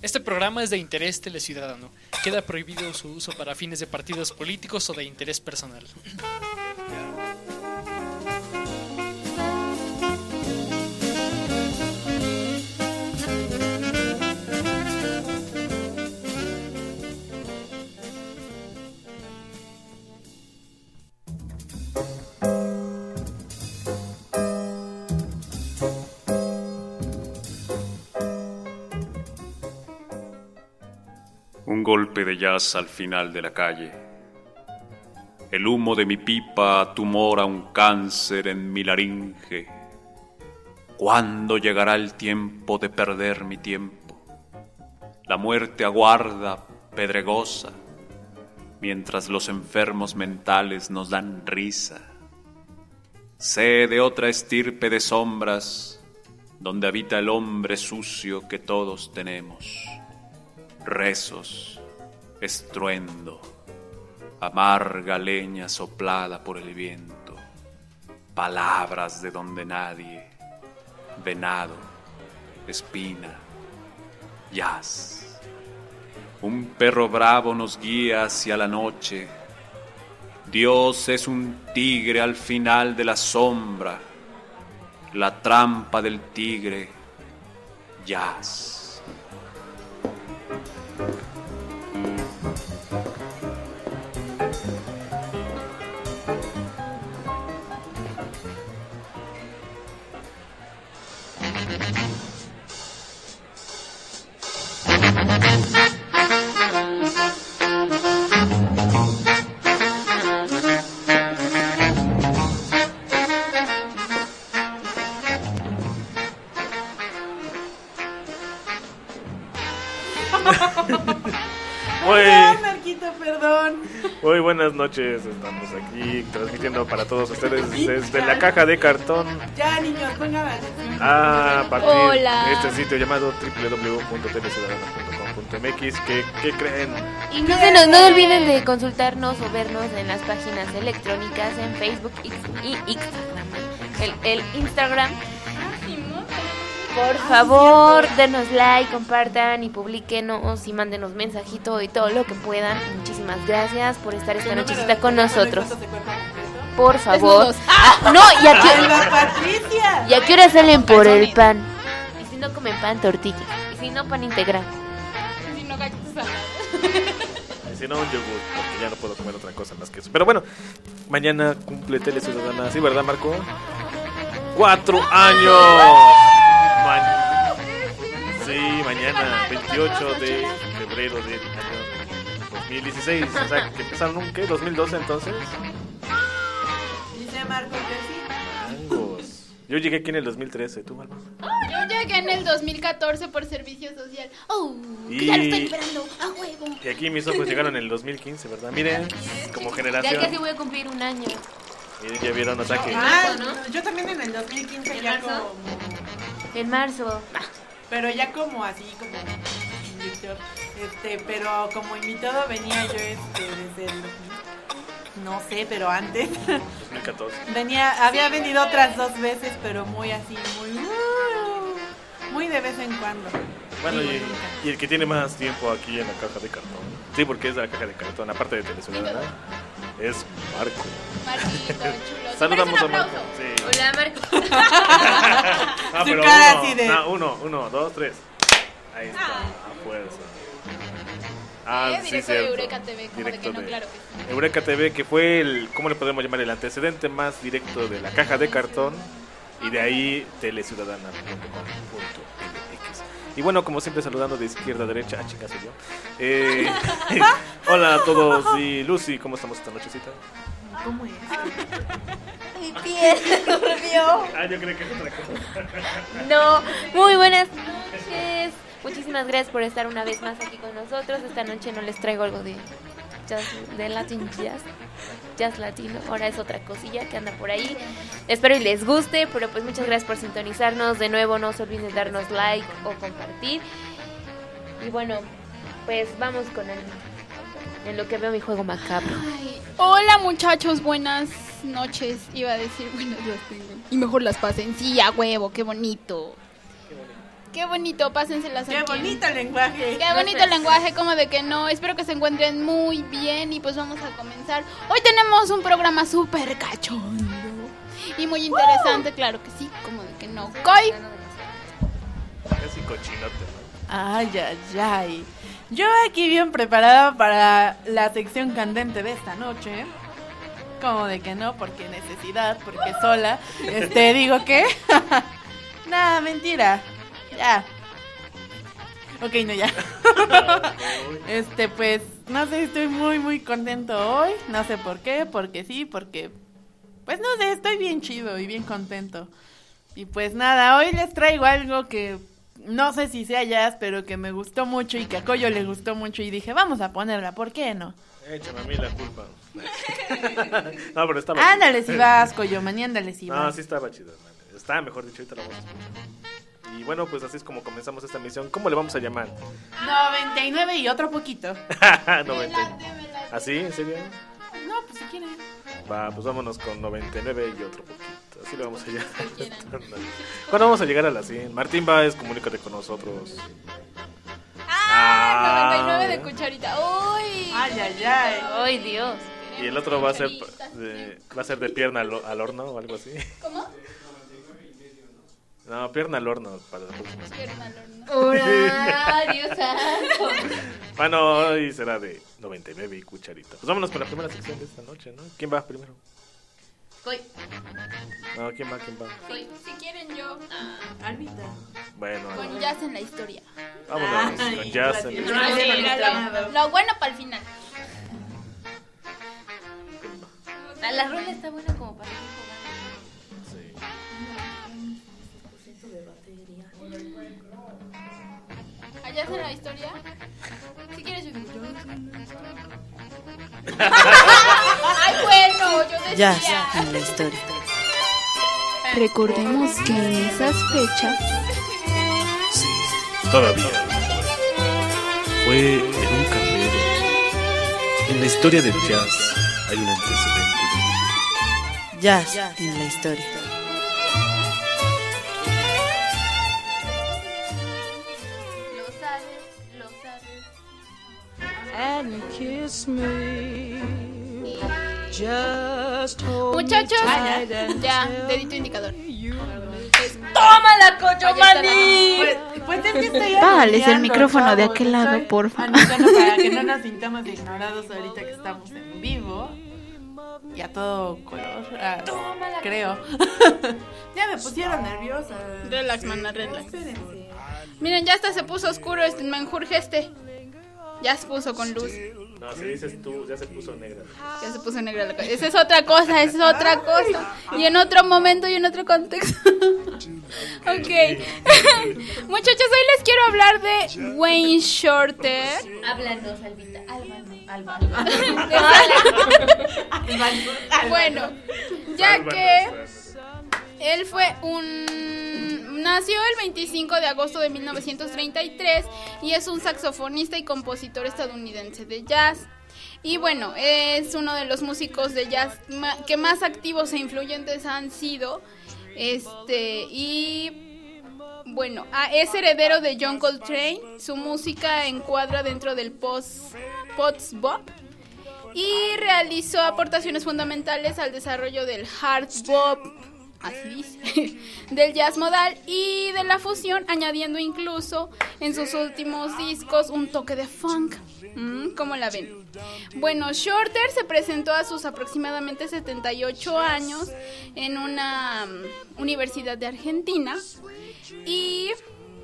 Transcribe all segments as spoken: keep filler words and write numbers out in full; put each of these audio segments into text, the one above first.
Este programa es de interés teleciudadano. Queda prohibido su uso para fines de partidos políticos o de interés personal. Un golpe de jazz al final de la calle. El humo de mi pipa tumora un cáncer en mi laringe. ¿Cuándo llegará el tiempo de perder mi tiempo? La muerte aguarda, pedregosa, mientras los enfermos mentales nos dan risa. Sé de otra estirpe de sombras, donde habita el hombre sucio que todos tenemos. Rezos, estruendo, amarga leña soplada por el viento, palabras de donde nadie, venado, espina, jazz. Un perro bravo nos guía hacia la noche. Dios es un tigre al final de la sombra, la trampa del tigre, jazz. Muy buenas noches, estamos aquí transmitiendo para todos ustedes desde la caja de cartón. Ya, niños, pongan atención. A partir Hola. de este sitio llamado doble u doble u doble u punto teleciudadana punto com punto m x. ¿Qué, ¿Qué creen? Y no, se nos, no olviden de consultarnos o vernos en las páginas electrónicas en Facebook y Instagram. El, el Instagram. Por favor, denos like, compartan y publiquenos y mándenos mensajito y todo lo que puedan. Muchísimas gracias por estar esta nochecita con nosotros. Por favor. Ah, no, ¿y a qué, ¿y a qué hora salen por el pan? Y si no comen pan, tortilla. Y si no, pan integral. Y si no, galletas saladas. Y si no, un yogur, porque ya no puedo comer otra cosa más que eso. Pero bueno, mañana cumple Tele Ciudadana, ¿sí, verdad, Marco? ¡Cuatro años! Ma- sí, mañana, veintiocho de febrero del año dos mil dieciséis. O sea, que empezaron un, ¿qué? ¿dos mil doce entonces? Dice Marco que sí. Mangos. Yo llegué aquí en el dos mil trece, ¿tú, Alba? Yo llegué en el dos mil catorce por servicio social. ¡Oh! Y... Que ya lo estoy esperando, a huevo. Y aquí mis ojos llegaron en el dos mil quince, ¿verdad? Miren, como generación. Ya casi voy a cumplir un año. Miren, ya vieron ataque. Ah, yo también en el dos mil quince ya marzo? como... En marzo. Pero ya como así, como Víctor, este, pero como invitado venía yo este desde el, no sé, pero antes. dos mil catorce. Venía, había venido otras dos veces, pero muy así, muy, muy de vez en cuando. Bueno, y, y el que tiene más tiempo aquí en la caja de cartón, sí, porque es de la caja de cartón, aparte de Tele Ciudadana, es Marco. Marquito, chulo. Saludamos a un Marco. aplauso? Sí. Hola, Marco. Ah, Su pero cara uno, así de- no, uno, uno, dos, tres. Ahí está, a fuerza. Ah, Eh, sí, directo de cierto. Eureka T V, como de Directo que no, de claro que sí. Eureka T V, que fue el, ¿cómo le podemos llamar? El antecedente más directo de la caja de cartón. Y de ahí teleciudadana punto com punto m x. Y bueno, como siempre, saludando de izquierda a derecha. Ah, chicas, soy yo. Eh, hola a todos. Y Lucy, ¿cómo estamos esta nochecita? ¿Cómo es? Mi piel se durmió. Ah, yo creo que es otra cosa. No, muy buenas noches. Muchísimas gracias por estar una vez más aquí con nosotros. Esta noche no les traigo algo de jazz, de Latin Jazz, jazz latino. Ahora es otra cosilla que anda por ahí. Espero y les guste, pero pues muchas gracias por sintonizarnos. De nuevo, no se olviden de darnos like o compartir. Y bueno, pues vamos con el, en lo que veo mi juego macabro. Ay, hola muchachos, buenas noches. Iba a decir buenas las tengo. Y mejor las pasen. Sí, a huevo, qué bonito. Qué bonito, pásenselas Qué aquí. bonito el lenguaje. Qué bonito el lenguaje, como de que no. Espero que se encuentren muy bien y pues vamos a comenzar. Hoy tenemos un programa súper cachondo y muy interesante, uh. claro que sí, como de que no. Coy. Casi cochinote, ¿no? Ay, ay, ay. Yo aquí bien preparada para la sección candente de esta noche. Como de que no, porque necesidad, porque sola. Este, digo que... Nada, mentira. Ya. Ok, no, ya. Este, pues, no sé, estoy muy, muy contento hoy. No sé por qué, porque sí, porque... Pues no sé, estoy bien chido y bien contento. Y pues nada, hoy les traigo algo que... No sé si sea jazz, pero que me gustó mucho y que a Coyo le gustó mucho. Y dije, vamos a ponerla, ¿por qué no? Échame a mí la culpa. No, pero estaba Ándale chido. si vas, Coyo, maní, ándale si vas. No, sí estaba chido. Man. Estaba, mejor dicho, ahorita la vamos a escuchar. Y bueno, pues así es como comenzamos esta misión. ¿Cómo le vamos a llamar? noventa y nueve y otro poquito. noventa. ¿Así? ¿En serio? No, pues si quieren. Va, pues vámonos con noventa y nueve y otro poquito. Así le vamos a llamar. ¿Cuándo vamos a llegar a las cien? Martín Báez, comunícate con nosotros. Ah, noventa y nueve de cucharita. Uy. Ay, ay, ay. Ay, Dios. Y el otro va a ser de, va a ser de pierna al, al horno o algo así. ¿Cómo? No, pierna al horno para la próxima. Pierna al horno. ¡Hola! ¡Dios santo! Bueno, hoy será de noventa y nueve y cucharita. Pues vámonos con la primera sección de esta noche, ¿no? ¿Quién va primero? Coy. No, ¿quién va? ¿Quién va? Sí, si quieren yo. Alvita. Bueno, Con jazz en la historia. vámonos Ay, con jazz. gracias. En- No, sí, sí, mira, lo, lo bueno para el final. La, la rola está buena como para ir Sí. ¿A jazz en la historia? Si quieres yo digo jazz en la historia. Ay, bueno, yo decía. Jazz en la historia. Recordemos que en esas fechas Sí, todavía. Fue en un carrero. En la historia del jazz hay un antecedente. Jazz en la historia. Lo sabes, lo sabes. And kiss me. Just hold Muchachos, me tight and ya, tell dedito indicador. you ¡Tómala, Coyo Maní! Pues, pues es que estoy Bájales el anunciando, micrófono de chavos, aquel lado, estoy porfa. anunciando para que no nos sintamos ignorados ahorita que estamos en vivo. Y a todo color, ah, creo. Ya me pusieron nerviosa. Relax, mana, relax. Espérense. Miren, ya hasta se puso oscuro este menjurje este. Ya se puso con luz. No, si dices tú, ya se puso negra. Ya se puso negra la cosa. Esa es otra cosa, esa es otra cosa. Y en otro momento y en otro contexto. Ok. Muchachos, hoy les quiero hablar de Wayne Shorter. Háblanos, Albita. Alba, Alba. Bueno, ya que él fue un... Nació el veinticinco de agosto de mil novecientos treinta y tres y es un saxofonista y compositor estadounidense de jazz. Y bueno, es uno de los músicos de jazz ma- que más activos e influyentes han sido. Este, y bueno, ah, es heredero de John Coltrane. Su música encuadra dentro del post, post-bop y realizó aportaciones fundamentales al desarrollo del hard bop, así dice, del jazz modal y de la fusión, añadiendo incluso en sus últimos discos un toque de funk. Mm, ¿Cómo la ven? Bueno, Shorter se presentó a sus aproximadamente setenta y ocho años en una um, universidad de Argentina y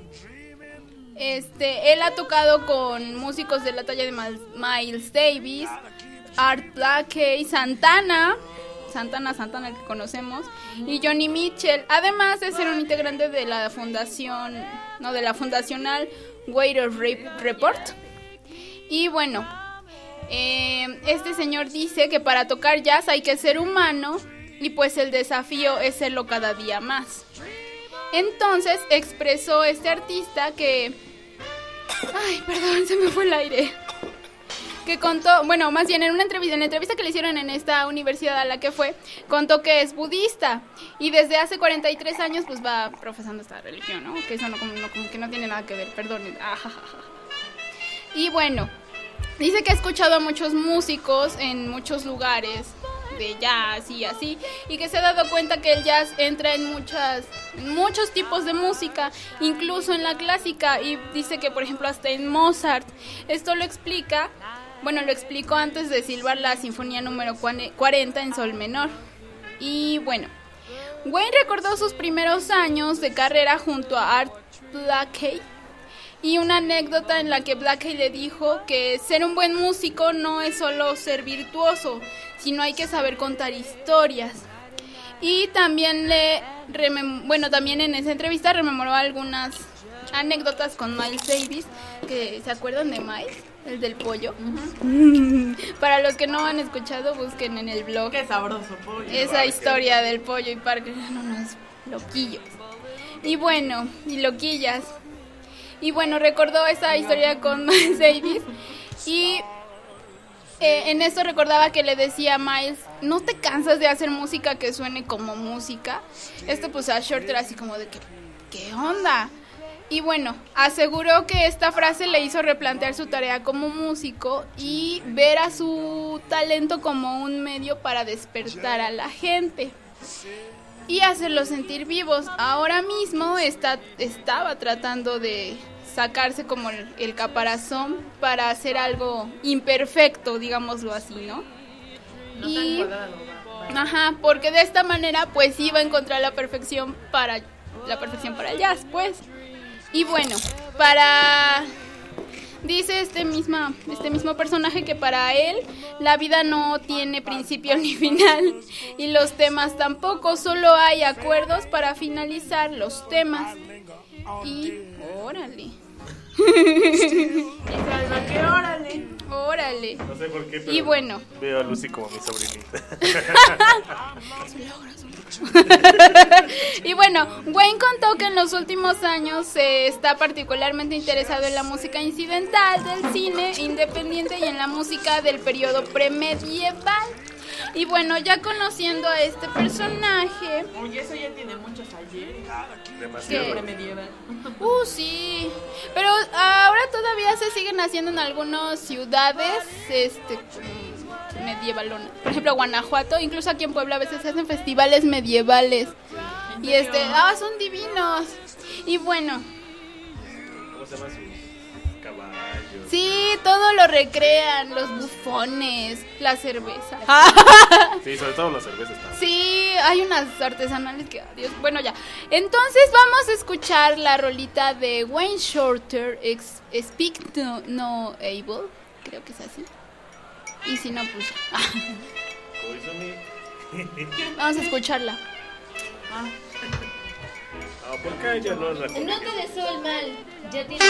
este él ha tocado con músicos de la talla de Miles Davis, Art Blakey, Santana, Santana, Santana el que conocemos, y Johnny Mitchell, además de ser un integrante de la fundación, no, de la fundacional Waiter Report. Y bueno, eh, este señor dice que para tocar jazz hay que ser humano y pues el desafío es serlo cada día más. Entonces expresó este artista que... Ay, perdón, se me fue el aire. que contó, bueno, más bien en una entrevista, en la entrevista que le hicieron en esta universidad a la que fue, contó que es budista y desde hace cuarenta y tres años pues va profesando esta religión, ¿no? Que eso no, como, no, como que no tiene nada que ver, perdón. Y bueno, dice que ha escuchado a muchos músicos en muchos lugares de jazz y así, y que se ha dado cuenta que el jazz entra en muchas en muchos tipos de música, incluso en la clásica, y dice que por ejemplo hasta en Mozart. Esto lo explica, bueno, lo explicó antes de silbar la sinfonía número cuarenta en sol menor. Y bueno, Wayne recordó sus primeros años de carrera junto a Art Blakey y una anécdota en la que Blakey le dijo que ser un buen músico no es solo ser virtuoso, sino hay que saber contar historias. Y también le remem- bueno, también en esa entrevista rememoró algunas anécdotas con Miles Davis, que ¿se acuerdan de Miles? El del pollo. Uh-huh. Para los que no han escuchado, busquen en el blog. Qué sabroso pollo. Esa historia del pollo y Parker eran unos loquillos. Y bueno, y loquillas. Y bueno, recordó esa historia con Miles Davis y eh, en esto recordaba que le decía a Miles, ¿no te cansas de hacer música que suene como música? Esto pues a Shorter así como de que, ¿qué onda? Y bueno, aseguró que esta frase le hizo replantear su tarea como músico y ver a su talento como un medio para despertar a la gente y hacerlos sentir vivos. Ahora mismo está, estaba tratando de sacarse como el, el caparazón para hacer algo imperfecto, digámoslo así, ¿no? No y, tan ajá, porque de esta manera pues iba a encontrar la perfección para la perfección para el jazz, pues. Y bueno, para dice este misma este mismo personaje que para él la vida no tiene principio ni final y los temas tampoco, solo hay acuerdos para finalizar los temas. Y órale. ¿Qué órale? Órale. No sé por qué, pero y bueno, veo a Lucy como mi sobrinita. y bueno, Wayne contó que en los últimos años se eh, está particularmente interesado en la música incidental del cine independiente y en la música del periodo premedieval. Y bueno, ya conociendo a este personaje... Oye, eso ya tiene muchos ayer. Demasiado. ¿Qué? Medieval. Uh, sí. Pero ahora todavía se siguen haciendo en algunas ciudades este como medievalonas. Por ejemplo, Guanajuato, incluso aquí en Puebla a veces se hacen festivales medievales. Y este, ah, son divinos. Y bueno, ¿Cómo se llaman sus caballos? sí, todo lo recrean, los bufones, la cerveza. Sí, sobre todo las cervezas también. Sí, hay unas artesanales que, adiós. Bueno, ya. Entonces vamos a escuchar la rolita de Wayne Shorter, ex, Speak No, No Able. Creo que es así. Y si no, pues ya. Vamos a escucharla. Ah, ¿por qué ya no la Nota de sol mal. Ya tiene.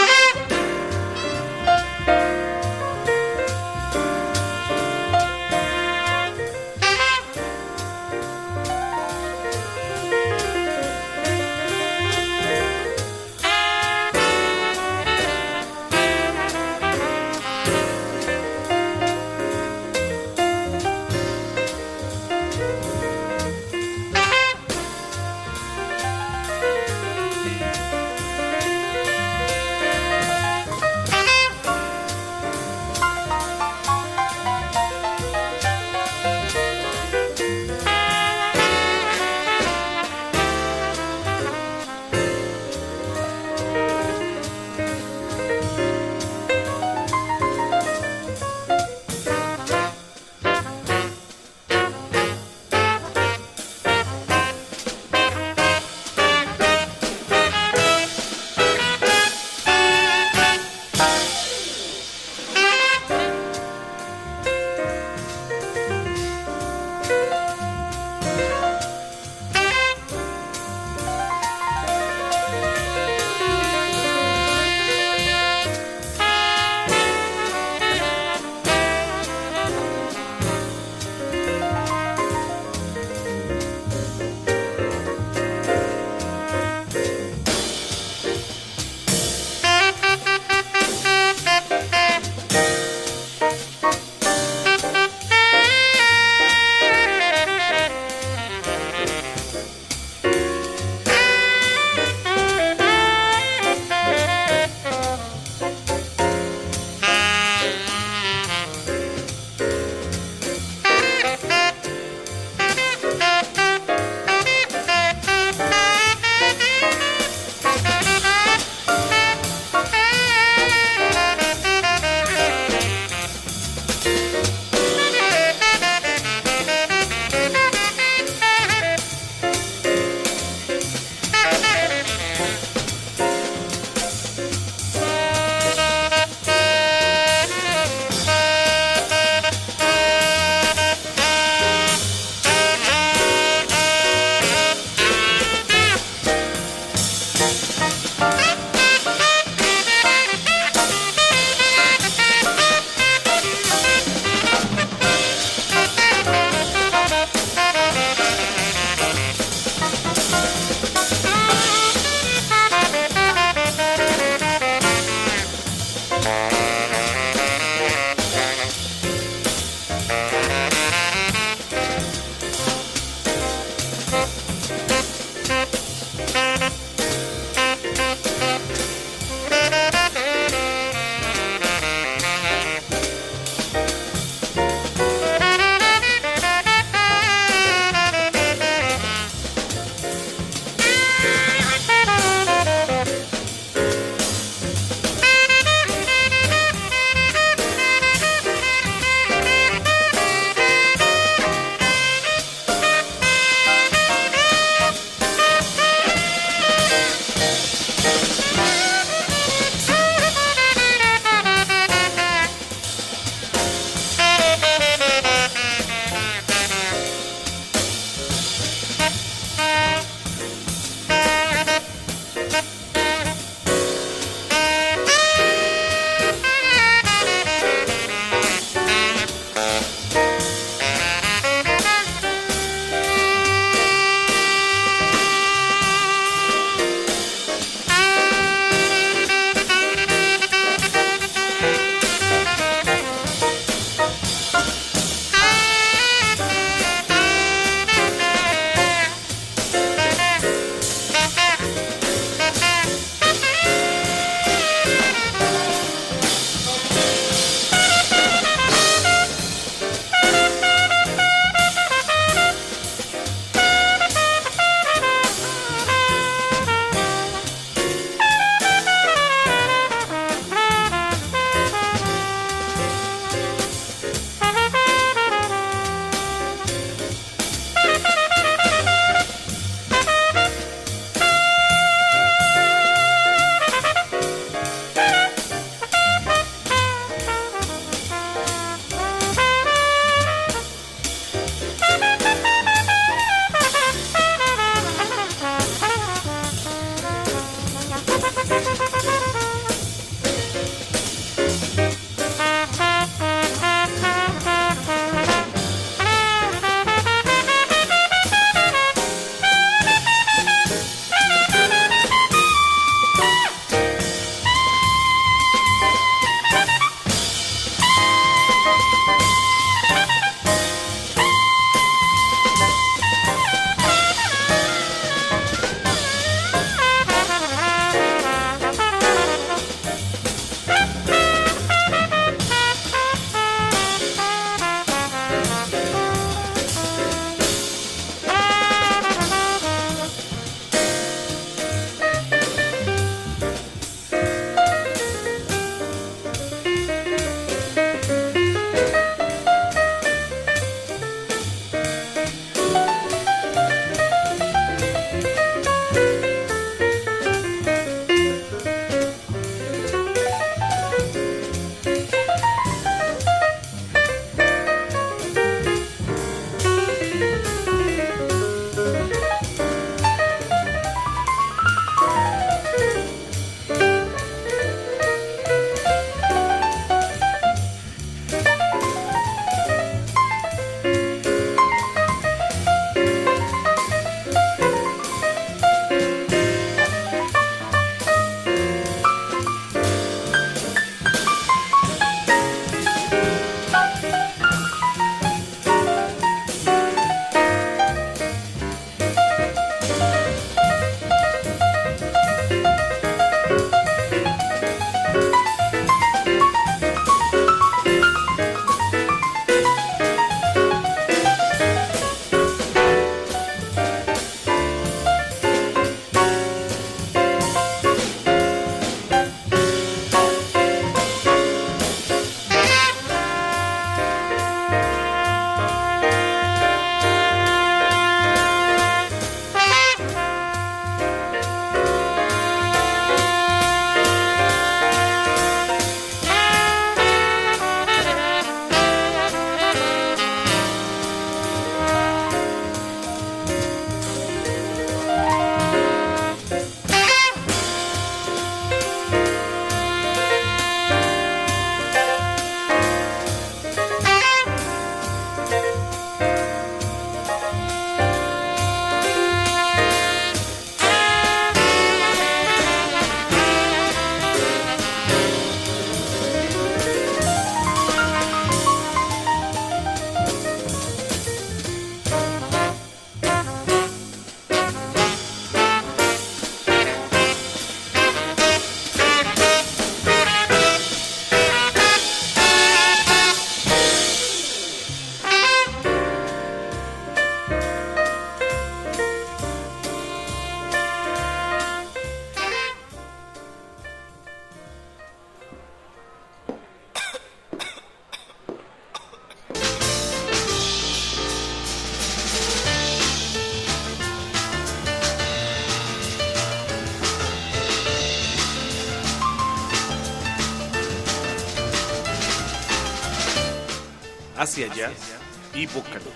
hacia jazz y vocaloid.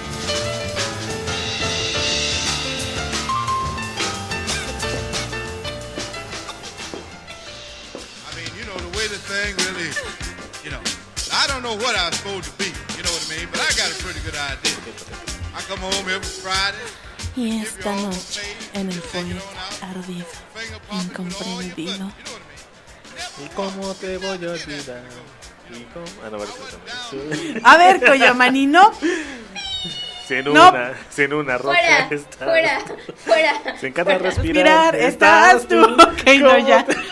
Thing really, you know, I don't know what I was supposed to be, you know what I mean, but I got a pretty good idea. I come home every Friday. Y esta noche, en el poeta ardido, incomprendido. ¿Y cómo te voy a olvidar? ¿Y cómo? Ah, no, vale, sí. A ver, Coyomani, ¿no? Si en No. una, si en una roca Fuera, estás. fuera, fuera. Se encanta respirar. Respirar, estás tú. Ok, no, ¿Cómo ya. te-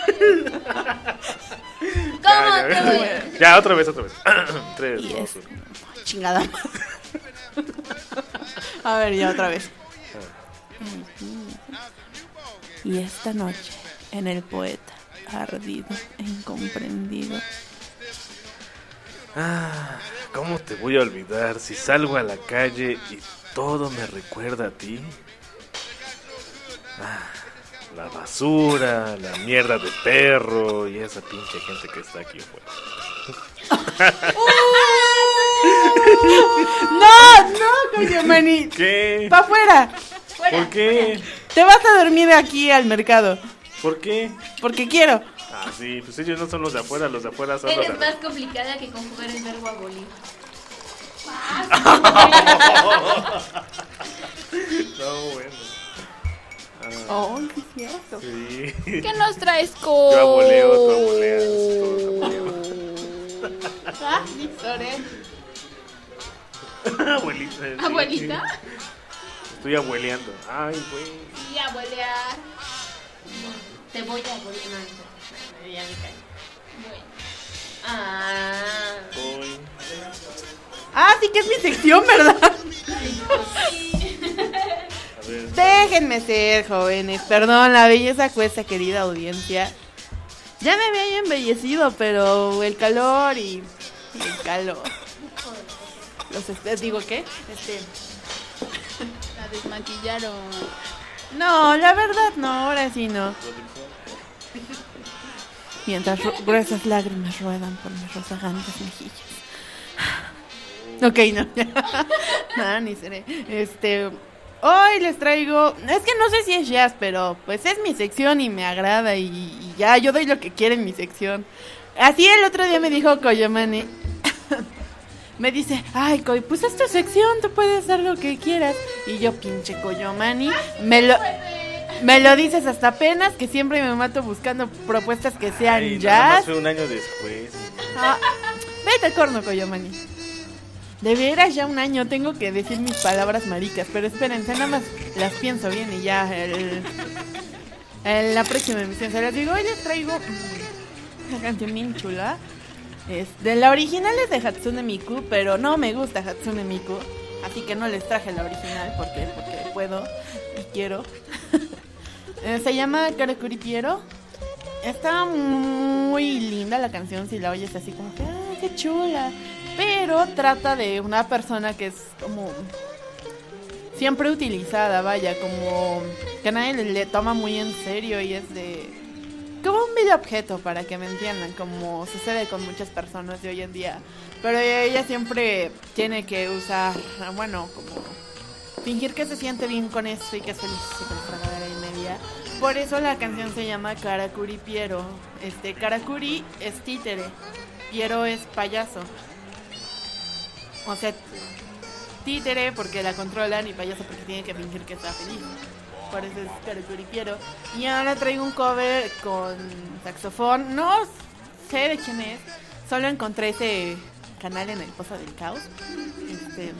¿Cómo Ya, te ya, voy? ya. Ya, otra vez, otra vez. Tres, Y dos, es uno. chingada. A ver, ya otra vez. Y esta noche, en el poeta ardido e incomprendido. Ah, ¿cómo te voy a olvidar si salgo a la calle y todo me recuerda a ti? Ah, la basura, la mierda de perro y esa pinche gente que está aquí afuera. No, no, Coyomani. ¿Qué? Pa' afuera. ¿Por qué? Te vas a dormir aquí al mercado. ¿Por qué? Porque quiero. Ah, sí, pues ellos no son los de afuera, los de afuera son los Eres de más complicada que conjugar el verbo abolir. No, bueno. Oh, qué cierto. Sí. ¿Qué nos traes, Co? Yo aboleo, tú aboleas, todos aboleamos. Ah, Soré. Abuelita. sí. ¿Abuelita? Estoy abueleando. Ay, güey. Y abuelear. Te voy a abolir. No, no, ya me caí. Bueno. Ah. Voy. Ah, sí que es mi sección, ¿verdad? A ver. Déjenme ser, jóvenes. Perdón, la belleza cuesta, querida audiencia. Ya me había embellecido, pero el calor y, y el calor. Los este- digo, ¿qué? Este, La desmaquillaron. no, la verdad no, ahora sí no. Mientras ru- gruesas lágrimas ruedan por mis rozagantes mejillas. Ok, no, ya. No, ni seré. Este, hoy les traigo, es que no sé si es jazz, pero pues es mi sección y me agrada y, y ya, yo doy lo que quiere en mi sección. Así el otro día me dijo Coyomani, me dice, ay, Coy, pues es tu sección, tú puedes hacer lo que quieras. Y yo, pinche Coyomani, me lo... Me lo dices hasta apenas, que siempre me mato buscando propuestas que sean Ay, nada más jazz. fue un año después. Ah, vete al corno, Coyomani. De veras, ya un año tengo que decir mis palabras maricas, pero espérense, nada más las pienso bien y ya el, en la próxima emisión se las digo. Hoy les traigo una canción bien chula. Es, de la original es de Hatsune Miku, pero no me gusta Hatsune Miku, así que no les traje la original porque, porque puedo y quiero. Eh, se llama Karakuri Piero. Está muy linda la canción, si la oyes así como que, ah, qué chula. Pero trata de una persona que es como siempre utilizada, vaya, como que nadie le, le toma muy en serio y es de como un video objeto, para que me entiendan, como sucede con muchas personas de hoy en día. Pero ella siempre tiene que usar, bueno, como fingir que se siente bien con eso y que es feliz y con fregadera y media. Por eso la canción se llama Karakuri Piero. Este, Karakuri es títere, Piero es payaso. O sea, títere porque la controlan y payaso porque tiene que fingir que está feliz. Por eso es Karakuri Piero. Y ahora traigo un cover con saxofón. No sé de quién es. Solo encontré ese canal en el Pozo del Caos. Este...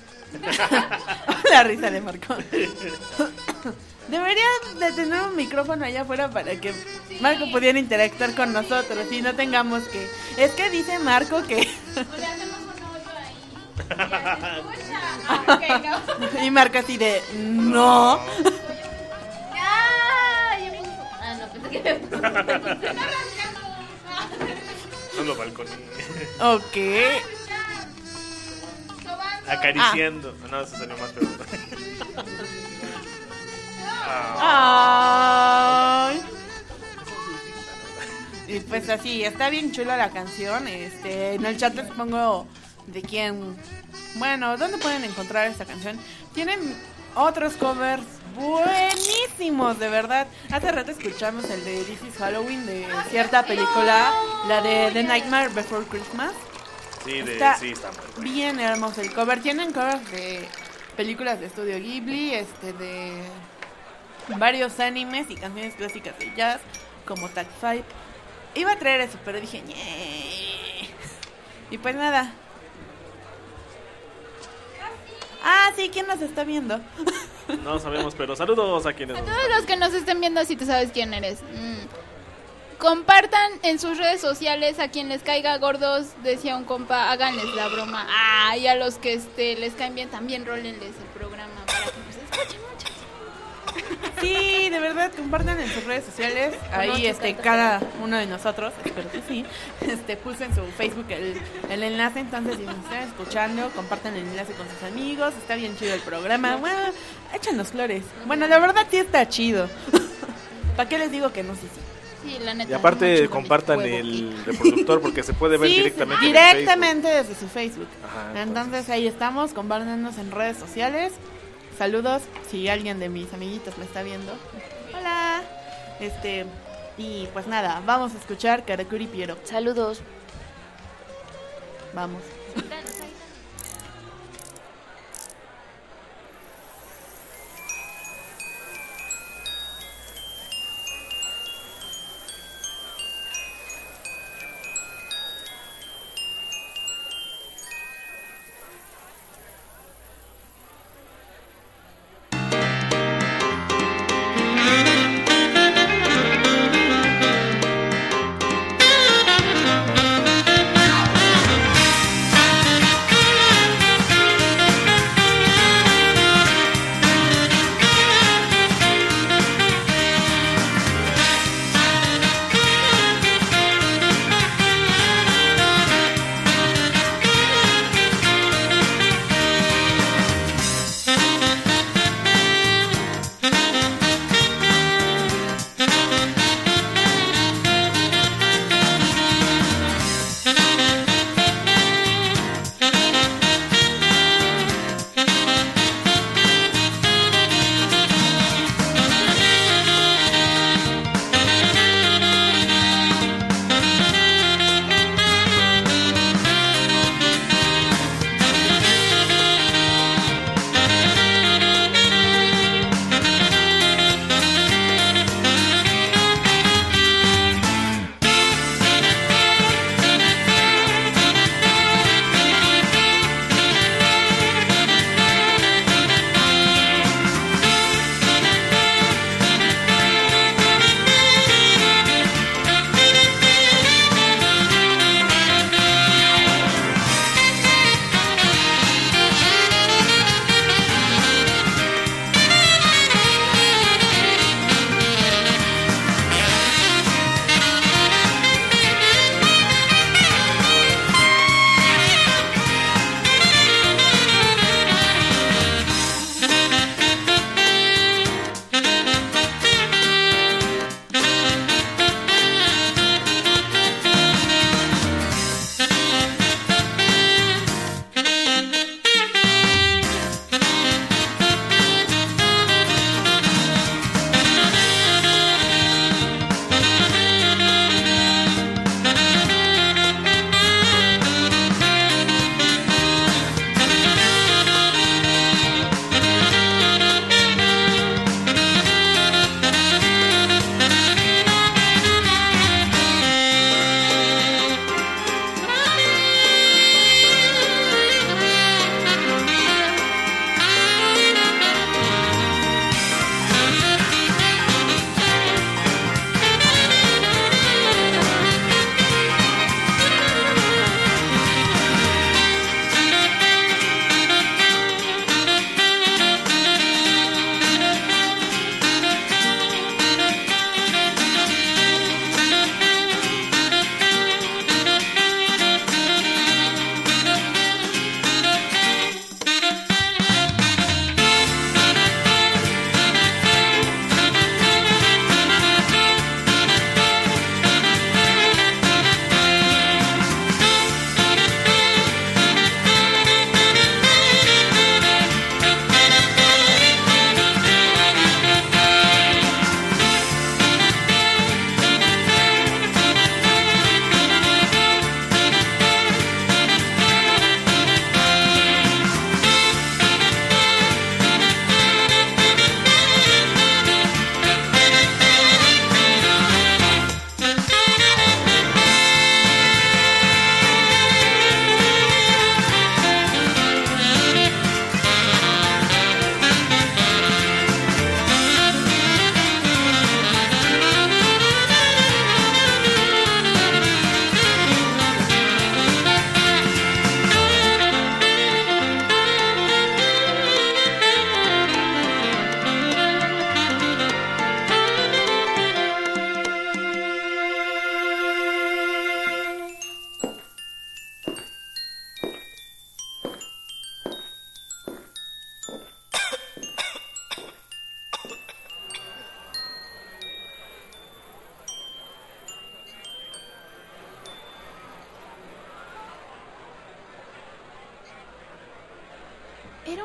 La risa de Marco. Debería de tener un micrófono allá afuera para que Marco pudiera interactuar con nosotros y no tengamos que... Es que dice Marco que... Y Marco así de... No. Ah, ya puso. Ah, no, pensé que me puso. No lo balconí. Ok. Acariciando. No, se salió más peor. Ay. Y pues así, está bien chula la canción. Este, en el chat les pongo de quién... Bueno, ¿dónde pueden encontrar esta canción? Tienen otros covers buenísimos, de verdad. Hace rato escuchamos el de This is Halloween, de cierta película, la de The Nightmare Before Christmas. Sí, de, está, sí, está muy bueno. bien hermoso el cover. Tienen covers de películas de estudio Ghibli, este de varios animes y canciones clásicas de jazz, como Tag Five. Iba a traer eso, pero dije, ñe. Y pues nada. Ah, sí, ¿quién nos está viendo? No sabemos, pero saludos a quienes A nos todos están los que nos estén viendo, si tú sabes quién eres. Mm. Compartan en sus redes sociales, a quien les caiga gordos, decía un compa, háganles la broma. Ah, y a los que este les caen bien también rólenles el programa para que nos escuchen mucho. Sí, de verdad, compartan en sus redes sociales. Ahí, este, cada uno de nosotros, espero que sí, este, puso en su Facebook el, el enlace. Entonces, si nos están escuchando, compartan el enlace con sus amigos. Está bien chido el programa. Bueno, échanos flores. Bueno, la verdad sí está chido. ¿Para qué les digo que no? Sí, sí. Sí, la neta. Y aparte mucho compartan huevo, el reproductor porque se puede ver Sí, directamente directamente desde su Facebook. Ajá, entonces, entonces. ahí estamos, compártanos en redes sociales. Saludos, si alguien de mis amiguitos me está viendo. Hola. Este, y pues nada, vamos a escuchar Karakuri Piero. Saludos. Vamos. Thank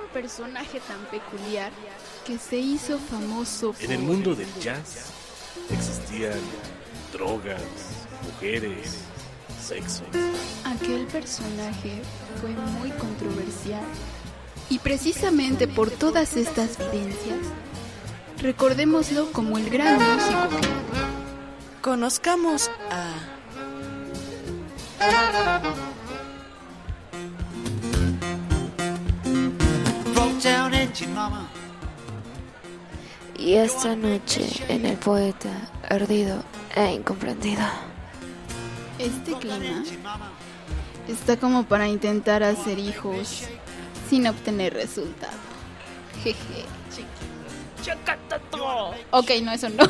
personaje tan peculiar que se hizo famoso por... En el mundo del jazz existían drogas, mujeres, sexo. Aquel personaje fue muy controversial. Y precisamente por todas estas vivencias, recordémoslo como el gran músico que fue. Conozcamos a... Y esta noche en el poeta ardido e incomprendido. Este clima está como para intentar hacer hijos sin obtener resultado. Jeje. Ok, no, eso no.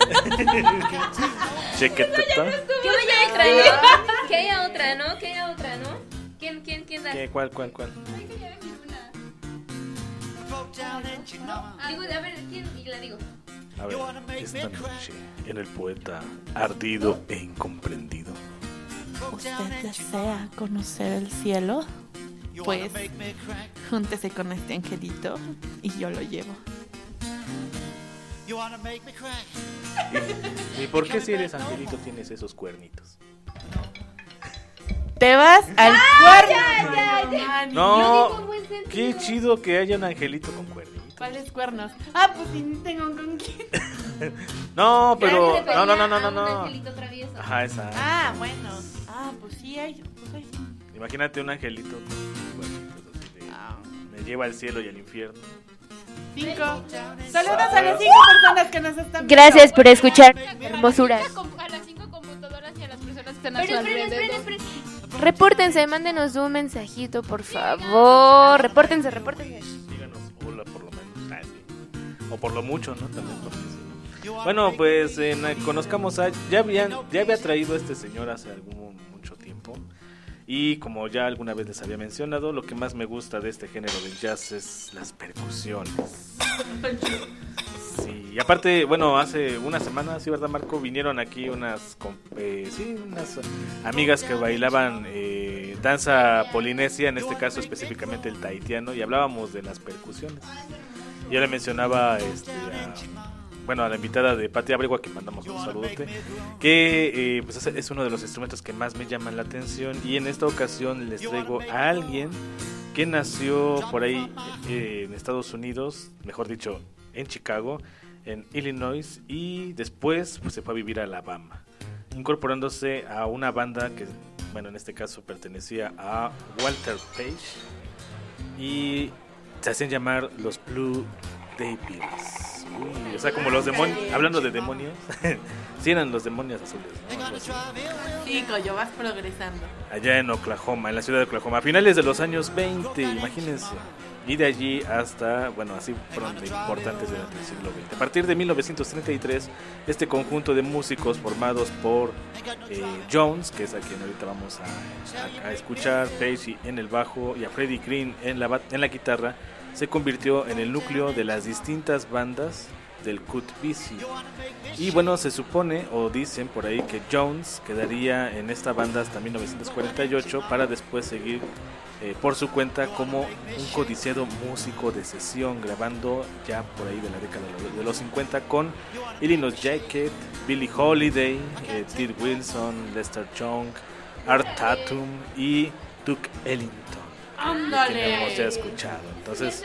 Chequeteta. ¿Qué haya otra, no? Que haya otra, ¿no? Que haya otra, ¿no? ¿Quién, quién, quién da? ¿Qué? ¿Cuál, cuál, cuál? Digo, a ver, ¿quién? Y la digo. A ver, esta noche en el poeta ardido e incomprendido. ¿Usted desea conocer el cielo? Pues júntese con este angelito y yo lo llevo. ¿Y por qué si eres angelito tienes esos cuernitos? Te vas al cuerno. ya, ya. No, qué chido que haya un angelito con cuernitos. ¿Cuáles cuernos? Ah, pues si no tengo con quién. No, pero Ya se no, no, no, no, refería no, a un no. angelito travieso. Ajá, esa. Ah, bueno. Ah, pues sí hay. Pues hay. Imagínate un angelito con cuernitos así de, Ah. me lleva al cielo y al infierno. Cinco. Saludos a las cinco personas que nos están viendo. Gracias por escuchar hermosuras. A las cinco computadoras y a las personas que están a Pero su esperen, esperen, alrededor. esperen. Repórtense, mándenos un mensajito, por favor. Repórtense, repórtense. Díganos hola por lo menos. Ah, sí. O por lo mucho, ¿no? También porque sí. Bueno, pues en, conozcamos a... Ya, habían, ya había traído a este señor hace algún mucho tiempo. Y como ya alguna vez les había mencionado, lo que más me gusta de este género del jazz es las percusiones. Sí, y aparte, bueno, hace una semana, sí, ¿verdad, Marco? Vinieron aquí unas, eh, sí, unas amigas que bailaban eh, danza polinesia, en este caso específicamente el tahitiano, y hablábamos de las percusiones. Yo le mencionaba este, a, bueno, a la invitada de Pati Abregua, que mandamos un saludote, que eh, pues es, es uno de los instrumentos que más me llaman la atención, y en esta ocasión les traigo a alguien que nació por ahí eh, en Estados Unidos, mejor dicho, en Chicago, en Illinois, y después pues, se fue a vivir a Alabama, incorporándose a una banda que, bueno, en este caso pertenecía a Walter Page, y se hacen llamar los Blue Devils. Uy, o sea, como los demonios, hablando de demonios, sí eran los demonios azules, ¿no? Algo así. Sí, Coyo, vas progresando. Allá en Oklahoma, en la ciudad de Oklahoma, a finales de los años veinte, imagínense. Y de allí hasta, bueno, así fueron importantes durante el siglo veinte. A partir de mil novecientos treinta y tres, este conjunto de músicos formados por eh, Jones, que es a quien ahorita vamos a, a, a escuchar, Page en el bajo y a Freddie Green en la, en la guitarra, se convirtió en el núcleo de las distintas bandas del Cut Busy. Y bueno, se supone o dicen por ahí que Jones quedaría en esta banda hasta mil novecientos cuarenta y ocho para después seguir eh, por su cuenta como un codiciado músico de sesión, grabando ya por ahí de la década de los cincuenta con Illinois Jacket, Billie Holiday, eh, Ted Wilson, Lester Young, Art Tatum y Duke Ellington. ¡Ándale! Que hemos ya escuchado. Entonces,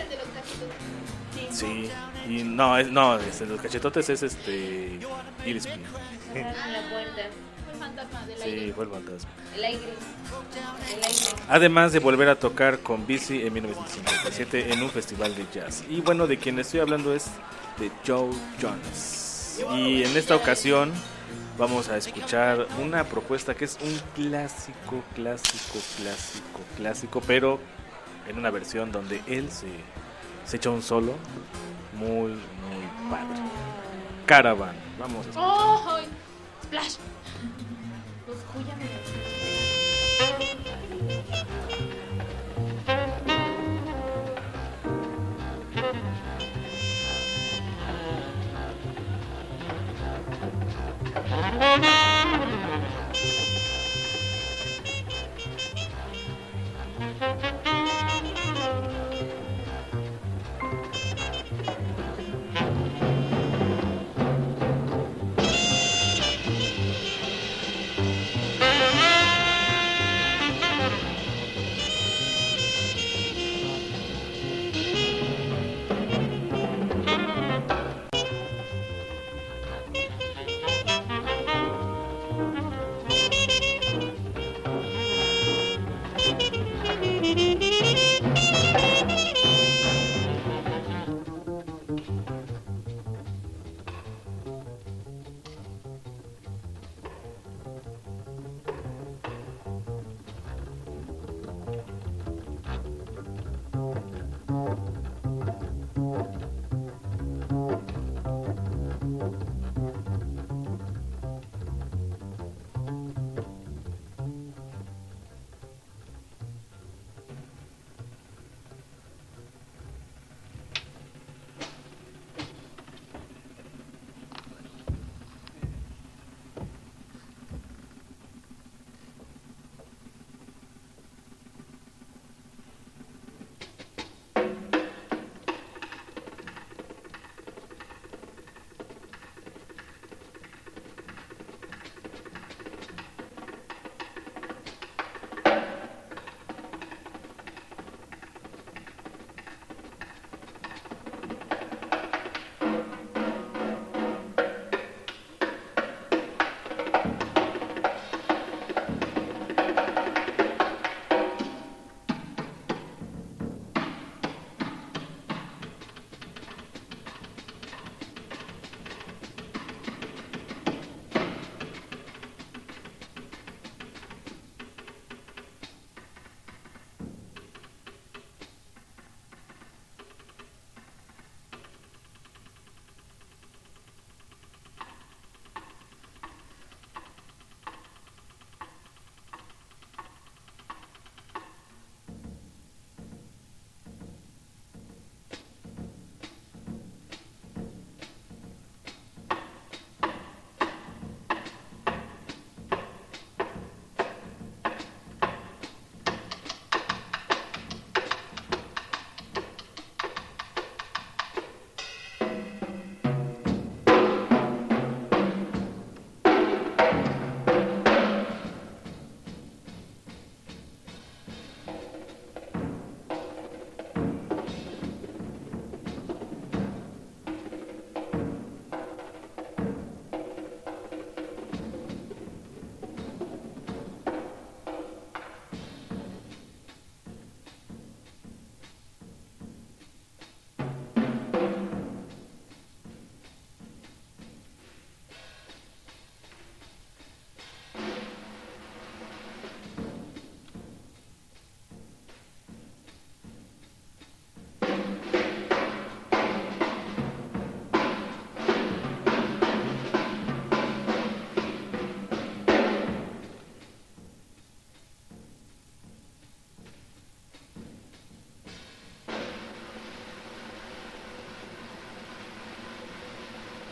sí, y no, es, no, es, los cachetotes es este Gillespie. La puerta. El fantasma del Sí, aire. fue el fantasma. El aire. El aire. Además de volver a tocar con Busy en mil novecientos cincuenta y siete en un festival de jazz. Y bueno, de quien estoy hablando es de Joe Jonas. Y en esta ocasión vamos a escuchar una propuesta que es un clásico, clásico, clásico, clásico, pero en una versión donde él se, se echa un solo muy, muy padre. Caravan, vamos a escuchar. ¡Oh! ¡Splash! Pues júyame.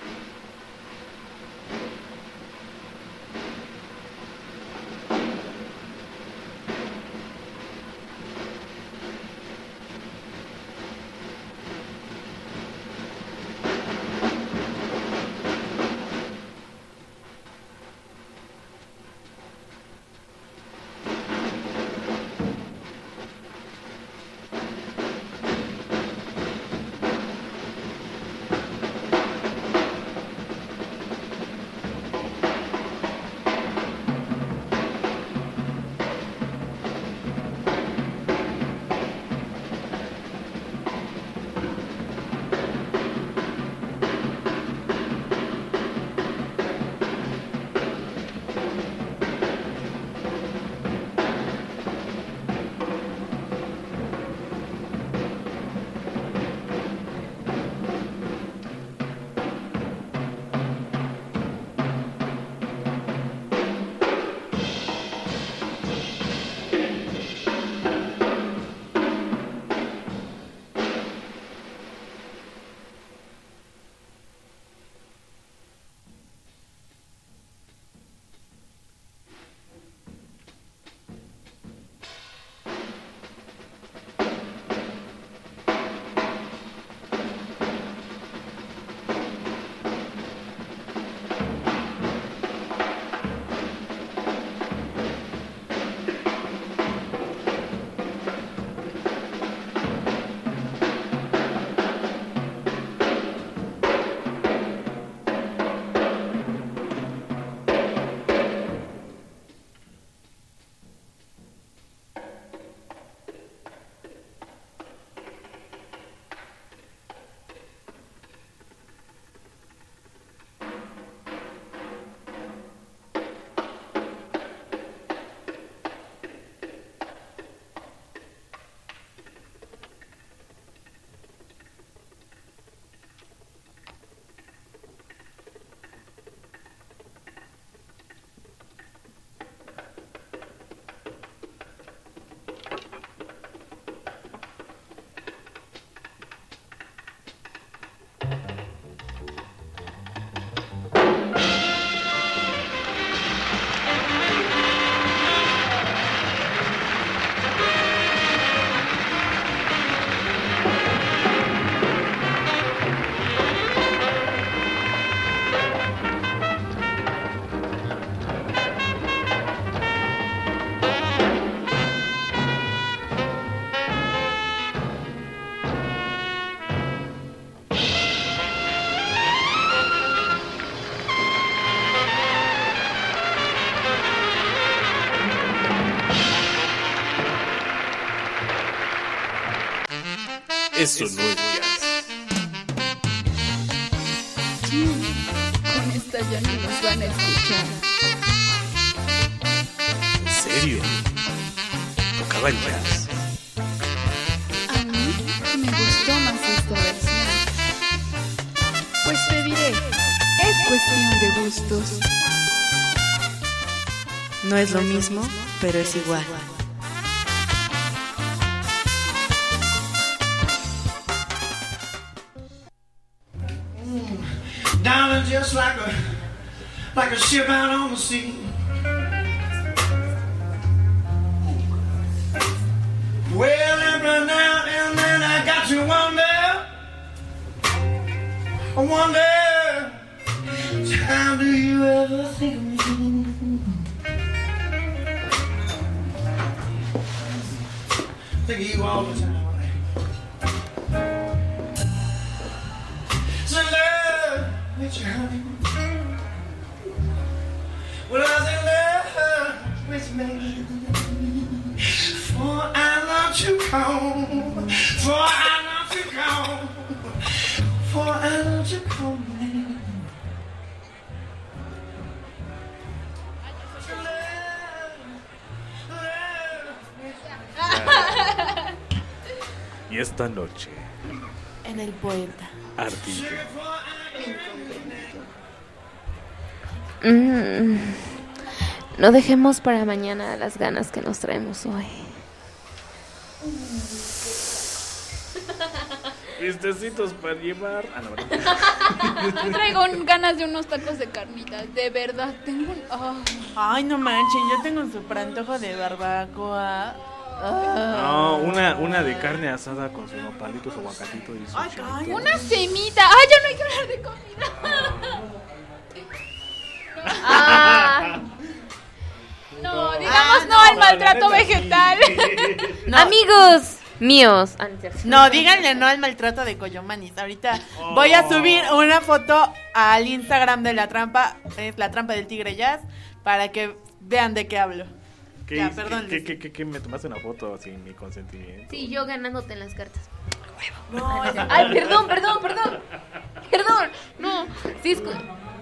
Eso no es jazz. Con esta ya no nos van a escuchar. ¿En serio? Tocaban jazz. A mí me gustó más esta versión. Pues te diré, es cuestión de gustos. No es lo mismo, pero es igual. Darling, just like a like a ship out on the sea. Well, every now and then I got to wonder, I wonder, how do you ever think of me? Think of you all the time. So love with you, honey. Well, I say love with me. For I love to come. For I love to come. For I love to come. Y esta noche, en el poeta. Ardilla. Mm, no dejemos para mañana las ganas que nos traemos hoy. Pistecitos para llevar. Ah, no, ¿verdad? Traigo un- ganas de unos tacos de carnitas. De verdad, tengo un. ah. Ay, no manchen, yo tengo un super antojo de barbacoa. Ah. No, una, una de carne asada con sus nopalitos, aguacatito y su Ay, chilito. cállate. Una semita. Ay, ya no hay que hablar de comida. Ah, No, digamos no al maltrato vegetal. No. Amigos míos. Ah, no es cierto. No, díganle no al maltrato de Coyomanis. Ahorita voy a subir una foto al Instagram de La Trampa, es La Trampa del Tigre Jazz, para que vean de qué hablo. ¿Qué, Ya, hice? perdón, ¿Qué, Liz. qué, qué, qué, me tomaste una foto sin mi consentimiento? Sí, yo ganándote en las cartas. No, ya- Ay, perdón, perdón, perdón. Perdón. No, sí escu-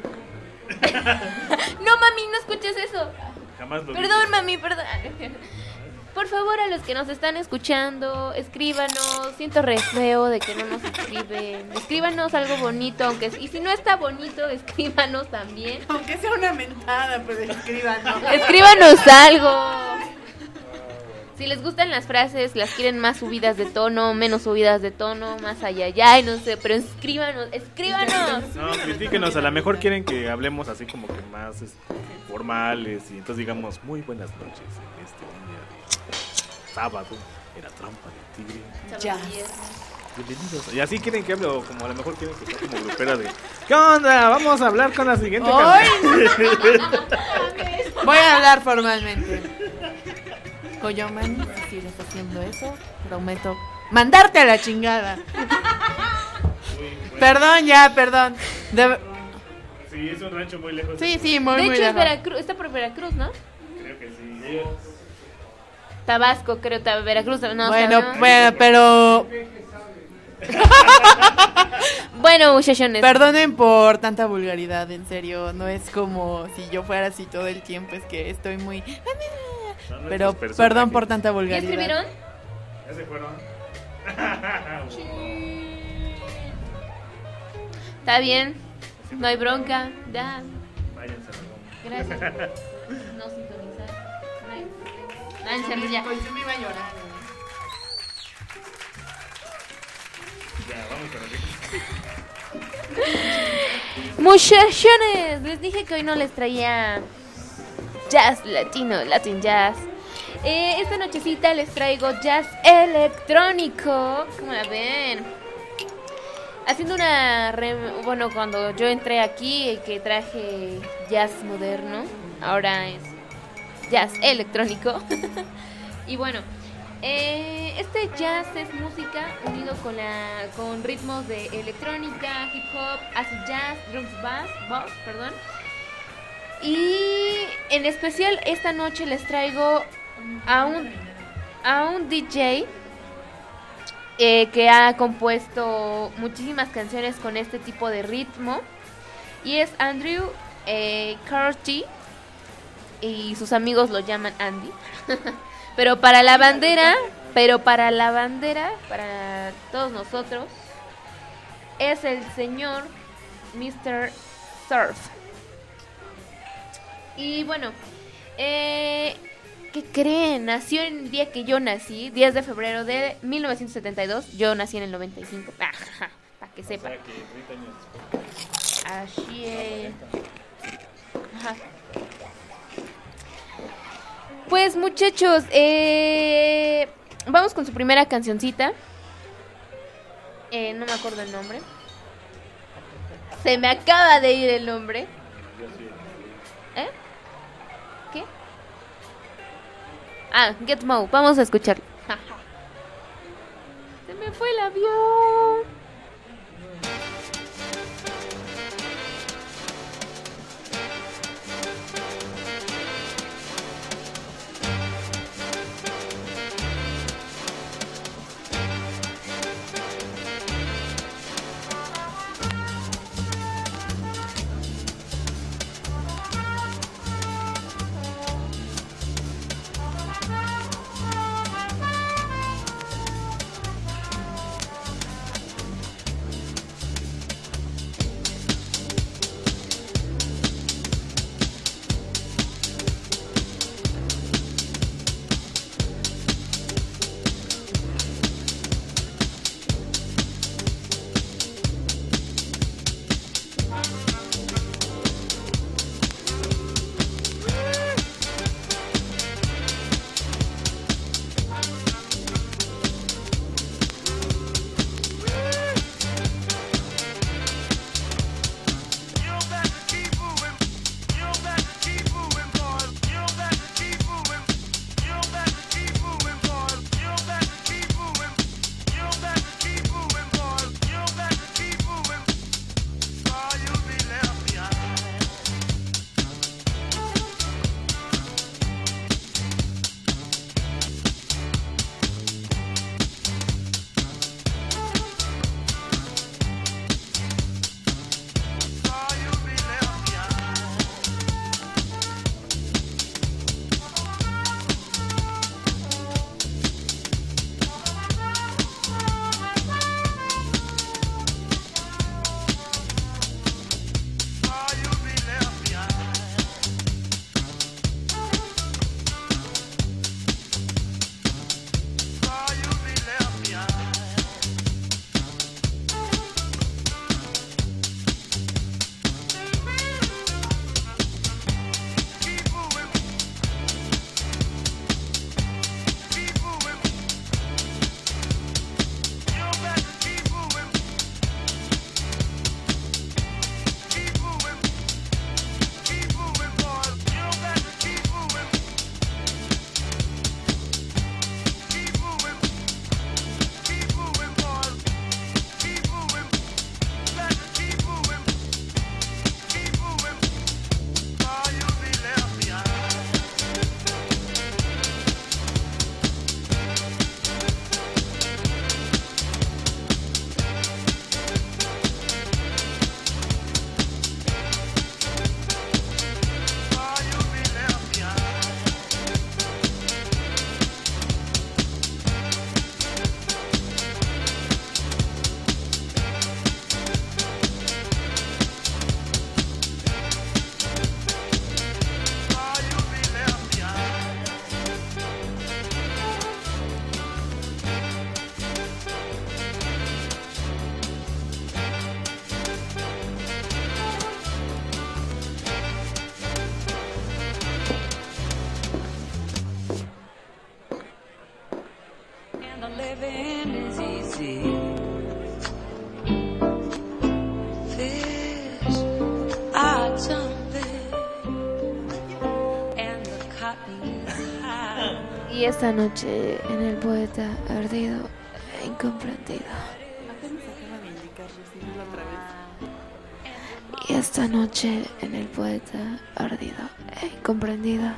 No, mami, no escuches eso. Jamás lo Perdón, mami, perdón. Por favor, a los que nos están escuchando, escríbanos. Siento re feo de que no nos escriben. Escríbanos algo bonito, aunque y si no está bonito, escríbanos también. Aunque sea una mentada, pues escríbanos. Escríbanos algo. Si les gustan las frases, las quieren más subidas de tono, menos subidas de tono, más allá, allá, no sé, pero escríbanos, escríbanos. No, critíquenos, a lo mejor quieren que hablemos así como que más este, formales y entonces digamos muy buenas noches en este día de sábado en La Trampa del Tigre. Ya. Bienvenidos. Y así quieren que hable o como a lo mejor quieren que sea como grupera de ¿qué onda? Vamos a hablar con la siguiente Ay. canción. Voy a hablar formalmente. Coyomanis, si sigues haciendo eso, prometo mandarte a la chingada. Perdón, ya, perdón. De- Sí, es un rancho muy lejos. Sí, sí, muy, De muy hecho, es lejos. Veracruz, está por Veracruz, ¿no? Creo que sí. Tabasco, creo, ta- Veracruz, no, Bueno, o sea, ¿no? bueno, pero Bueno, muchachones. perdonen por tanta vulgaridad, en serio. No es como si yo fuera así todo el tiempo, es que estoy muy... Son Pero nuestros personajes. perdón por tanta ¿Ya vulgaridad. escribieron? ¿Ya se fueron? Está bien, no hay bronca, ya, Váyanse a la goma. gracias. No sintonizar. No hay- Váyanse, ya. Pues yo me iba a llorar. Ya, vamos con el Muchachones, les dije que hoy no les traía jazz latino, latin jazz. Eh, esta nochecita les traigo jazz electrónico. ¿Cómo la ven? Haciendo una... rem- Bueno, cuando yo entré aquí, que traje jazz moderno, ahora es jazz electrónico. Y bueno, eh, este jazz es música unido con la con ritmos de electrónica, hip hop, acid jazz, drums bass, bass, perdón. Y en especial esta noche les traigo a un a un D J eh, que ha compuesto muchísimas canciones con este tipo de ritmo y es Andrew eh, Carty y sus amigos lo llaman Andy. Pero para la bandera, pero para la bandera, para todos nosotros, es el señor mister Surf. Y bueno, eh, ¿qué creen? Nació en el día que yo nací, diez de febrero de mil novecientos setenta y dos. Yo nací en el noventa y cinco, para que sepan. Así es. Ajá. Pues muchachos, eh, vamos con su primera cancioncita. Eh, no me acuerdo el nombre. Se me acaba de ir el nombre. ¿Eh? ¿Qué? Ah, Get Mo. Vamos a escucharlo. Se me fue el avión. this autumn and the cotton is high. Y esta noche en el poeta ardido e incomprendido. Apenas acaba de indicar recibirlo otra vez. Y esta noche en el poeta ardido e incomprendido.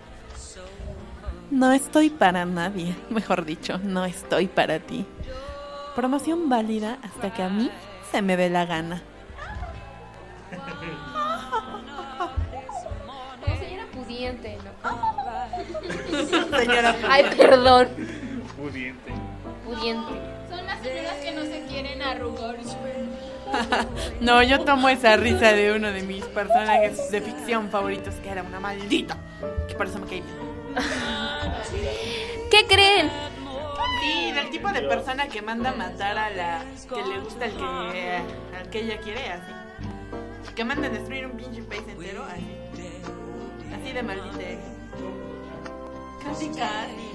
No estoy para nadie, mejor dicho, no estoy para ti. Promoción válida hasta que a mí se me dé la gana. Como señora pudiente, ¿no? Señora Ay, perdón. Pudiente. Pudiente. Son las señoras que no se quieren arrugar. No, yo tomo esa risa de uno de mis personajes de ficción favoritos, que era una maldita, que por eso me caí bien. ¿Qué creen? Sí, del tipo de persona que manda a matar a la que le gusta el que, al que ella quiere, así. Que manda a destruir un pinche país entero, así. Así de maldita. Casi, casi.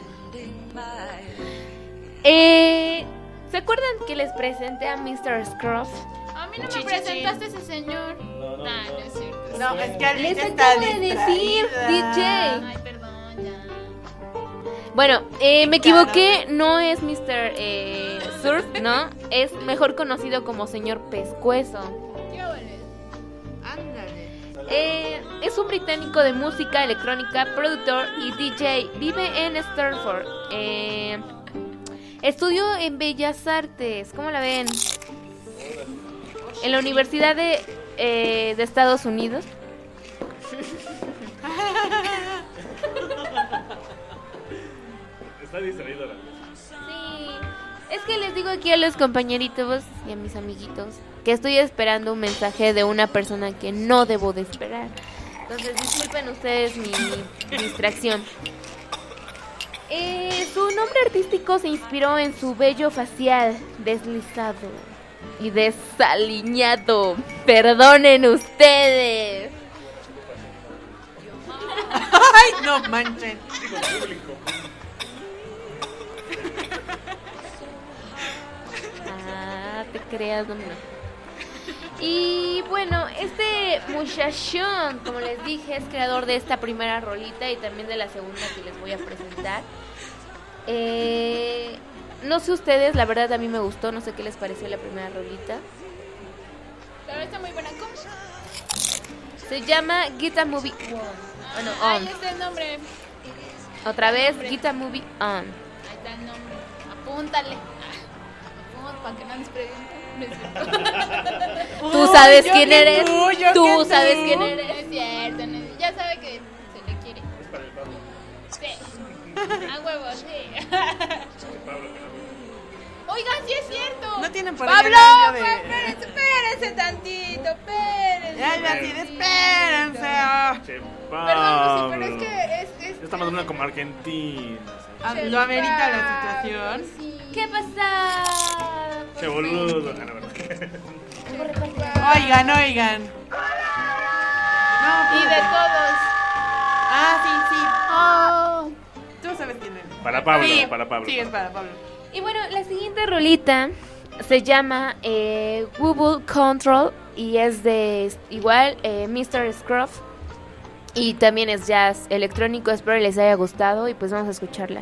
Eh, ¿Se acuerdan que les presenté a mister Scruff? A mí no me Chichichi. presentaste a ese señor. No, no, no es cierto. No, es que alguien Les está acabo de decir, distraída. D J. Ay, perdón, ya. Bueno, eh, me equivoqué, no es mister Eh, Surf, ¿no? Es mejor conocido como señor Pescuezo. ¿Qué vale? Ándale. Eh, es un británico de música electrónica, productor y D J. Vive en Stratford. Eh, estudió en Bellas Artes, ¿cómo la ven? En la Universidad de, eh, de Estados Unidos. Está distraído la Sí, es que les digo aquí a los compañeritos y a mis amiguitos que estoy esperando un mensaje de una persona que no debo de esperar. Entonces disculpen ustedes mi distracción. Eh, su nombre artístico se inspiró en su vello facial deslizado y desaliñado. Perdonen ustedes. Ay, no manchen. Ah, te creas, no. Y bueno, este muchachón, como les dije, es creador de esta primera rolita y también de la segunda que les voy a presentar. Eh, no sé ustedes, la verdad a mí me gustó, no sé qué les pareció la primera rolita. Pero está muy buena. ¿Cómo? Se llama Guitar Movie On. Bueno, Ahí On. está el nombre. Otra vez, nombre. Guitar Movie On. Ahí está el nombre. Apúntale. Apúntale para que no nos pregunten. No es cierto. Tú sabes Uy, yo quién que eres. tú, yo Tú que sabes tú. quién No eres. es cierto. No es- ya sabe que se le quiere. Sí. A huevo, sí. Oigan, sí es cierto. No tienen por ahí Pablo, el año de- pa- espérense, espérense tantito, espérense. Ya iba así, espérense. ah. Che, Perdón, Lucy, pero es Pablo. que es, es Ya estamos hablando como Argentina. Ah, Lo amerita la situación. Sí. ¿Qué pasa? Che, boludo. Ah, no, bueno. Oigan, oigan. No, Y de todos. Ah, sí, sí. Tú sabes quién es. Para Pablo, Sí, para Pablo. Sí, es para Pablo. Y bueno, la siguiente rolita se llama eh, Google Control y es de igual eh, mister Scruff y también es jazz electrónico. Espero les haya gustado y pues vamos a escucharla.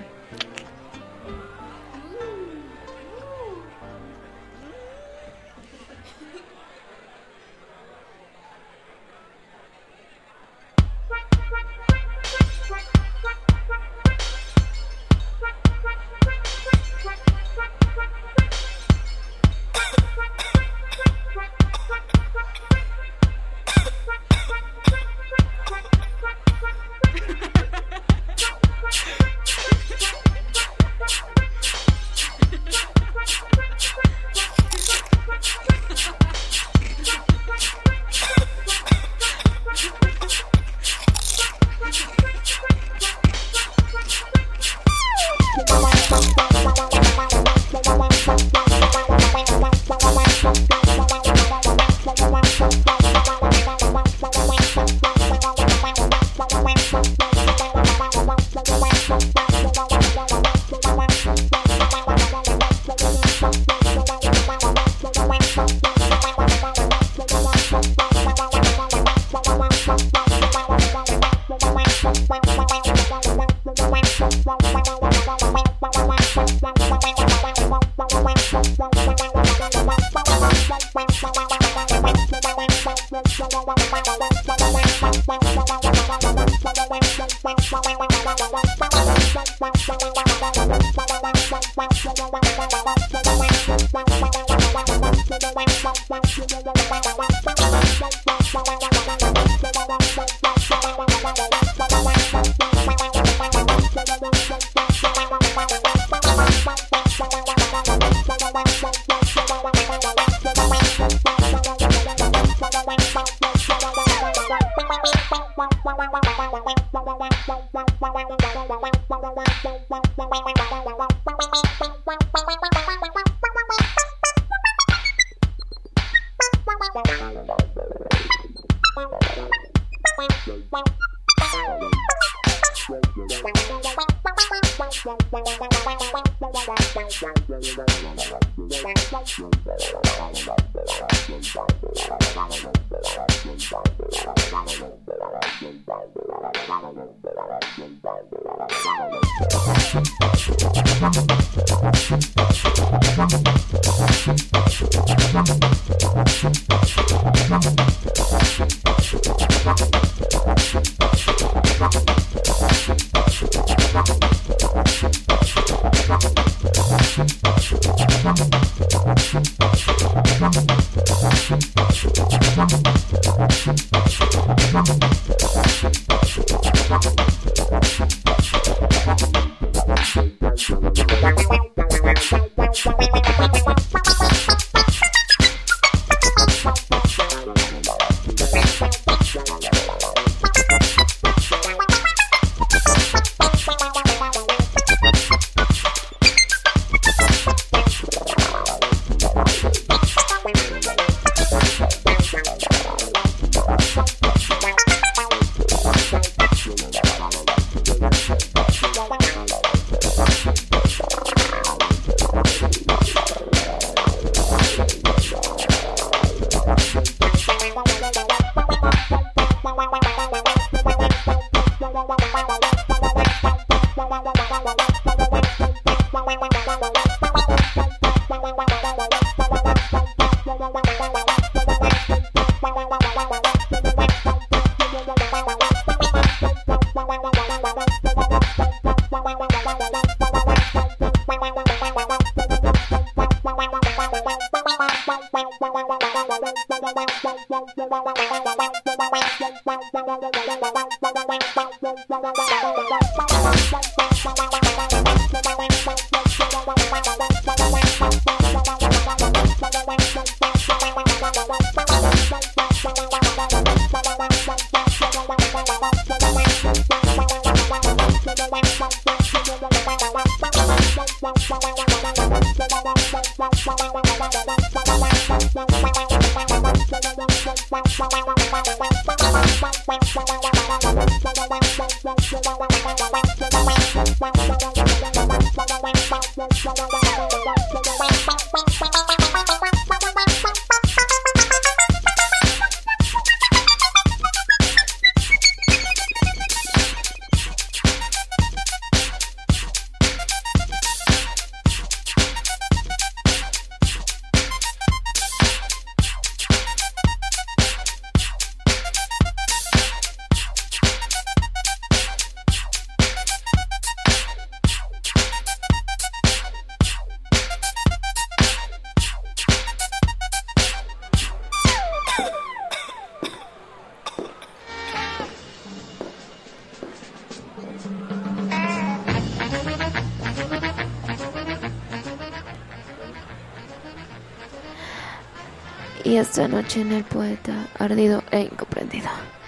Y esta noche en el poeta, ardido e incomprendido.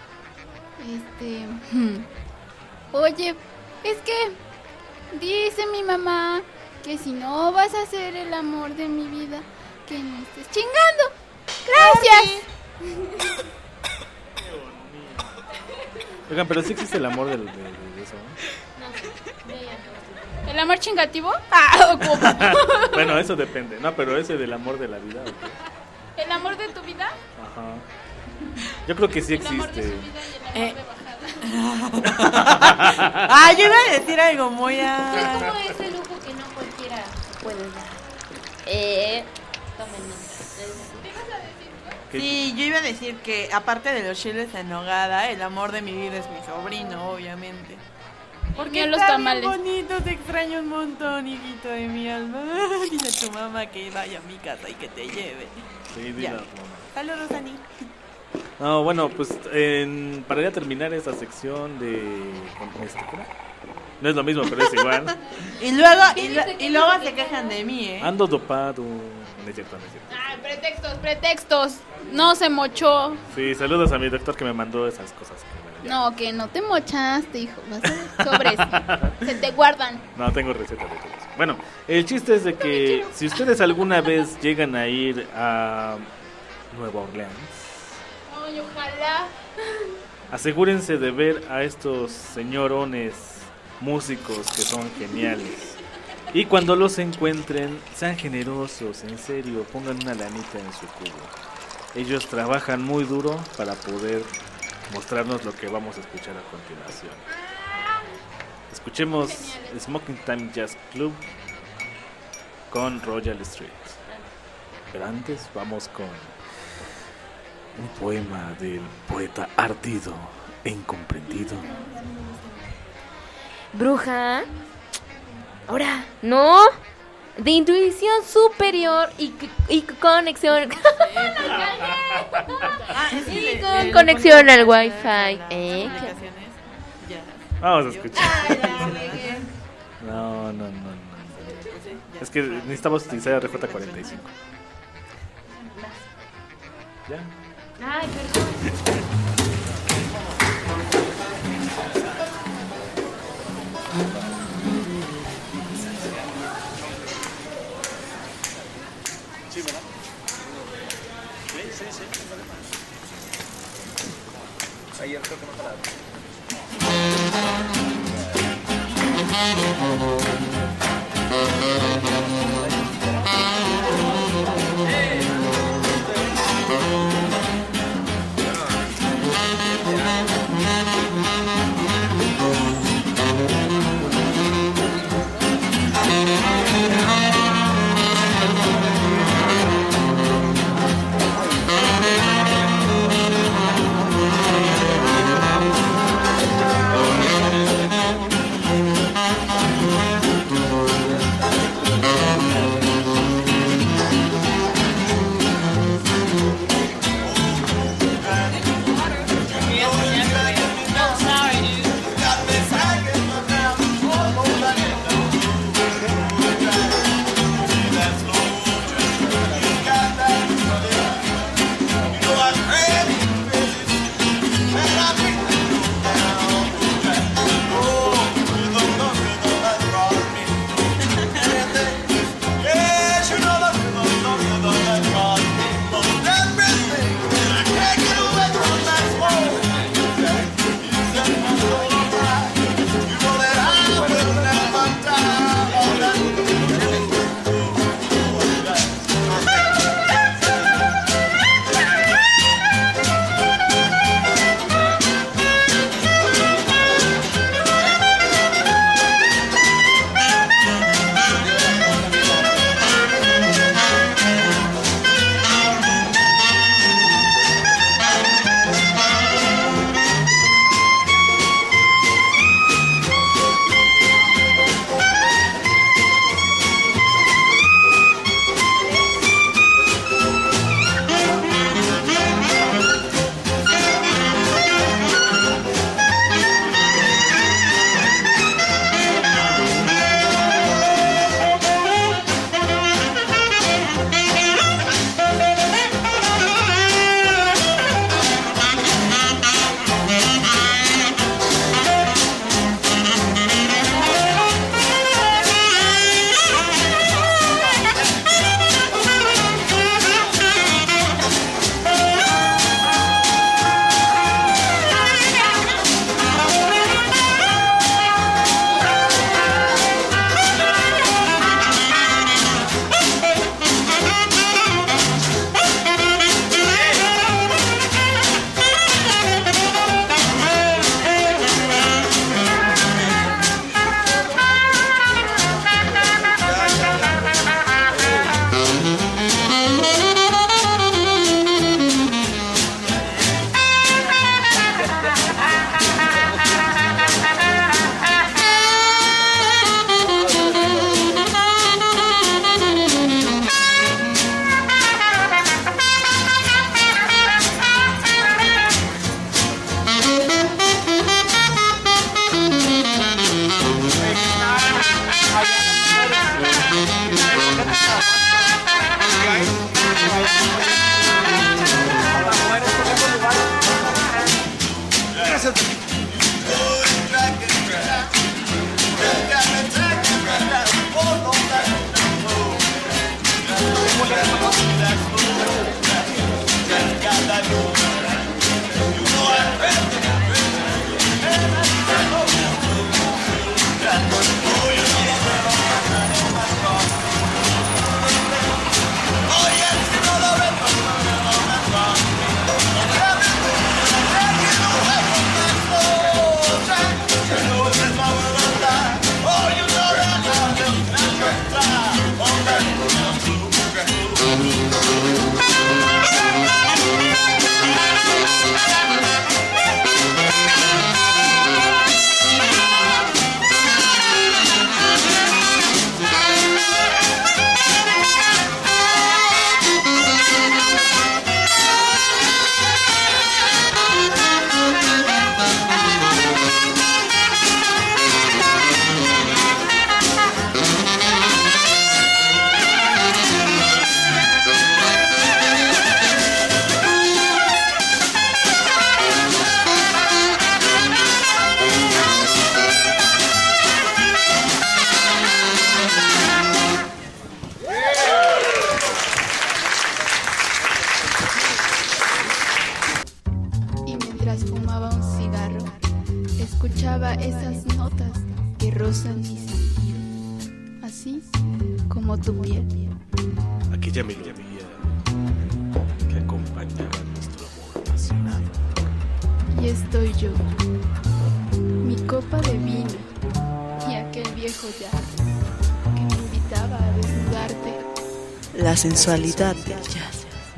Este... hmm. Oye, es que dice mi mamá que si no vas a ser el amor de mi vida, que no estés chingando. Gracias. Oigan, pero sí existe el amor de, de, de eso, ¿no? ¿El amor chingativo? Ah, ¿cómo? Bueno, eso depende. No, pero ese del amor de la vida, ¿o qué? ¿El amor de tu vida? Ajá. Yo creo que sí existe. Eh. Ah, yo iba a decir algo muy a... Pues como ese lujo que no cualquiera puede dar. Eh, tomen nota. Sí, yo iba a decir que aparte de los chiles en nogada, el amor de mi vida es mi sobrino, obviamente. Porque Mira los está tamales. bien bonito, te extraño un montón, hijito de mi alma. Dile a tu mamá que vaya a mi casa y que te lleve. Sí, dile Ya. a tu mamá. Saludos, Ani. No, bueno, pues en, para ya terminar esta sección de... Este, ¿cómo? No es lo mismo, pero es igual. Y luego, y, lo- y luego se quejan de mí, ¿eh? Ando dopado. No es cierto, no es cierto. Ay, pretextos, pretextos. No se mochó. Sí, saludos a mi doctor que me mandó esas cosas. que me- ya. No, que no te mochaste, hijo. Vas a sobres. Se te guardan. No, tengo receta de todo eso. Bueno, el chiste es de que si ustedes alguna vez llegan a ir a Nueva Orleans, Ay, ojalá. asegúrense de ver a estos señorones músicos que son geniales. Y cuando los encuentren, sean generosos, en serio, pongan una lanita en su cubo. Ellos trabajan muy duro para poder mostrarnos lo que vamos a escuchar a continuación. Escuchemos Smoking Time Jazz Club con Royal Street. Pero antes vamos con un poema del poeta ardido e incomprendido. Bruja. Ahora, no. De intuición superior y, c- y c- conexión. y con conexión al wifi. Eh, ¿qué? Vamos a escuchar. No, no, no, no. Es que necesitamos utilizar R J cuarenta y cinco. ¿Ya? Ay, perdón. Sí, ¿verdad? Sí, sí, sí. Ayer creo que no paraba. Thank you. mientras fumaba un cigarro, escuchaba esas notas que rozan mi sentido, así como tu piel. Aquella melodía que acompañaba nuestro amor apasionado. Y estoy yo, mi copa de vino y aquel viejo jazz que me invitaba a desnudarte. La sensualidad del jazz.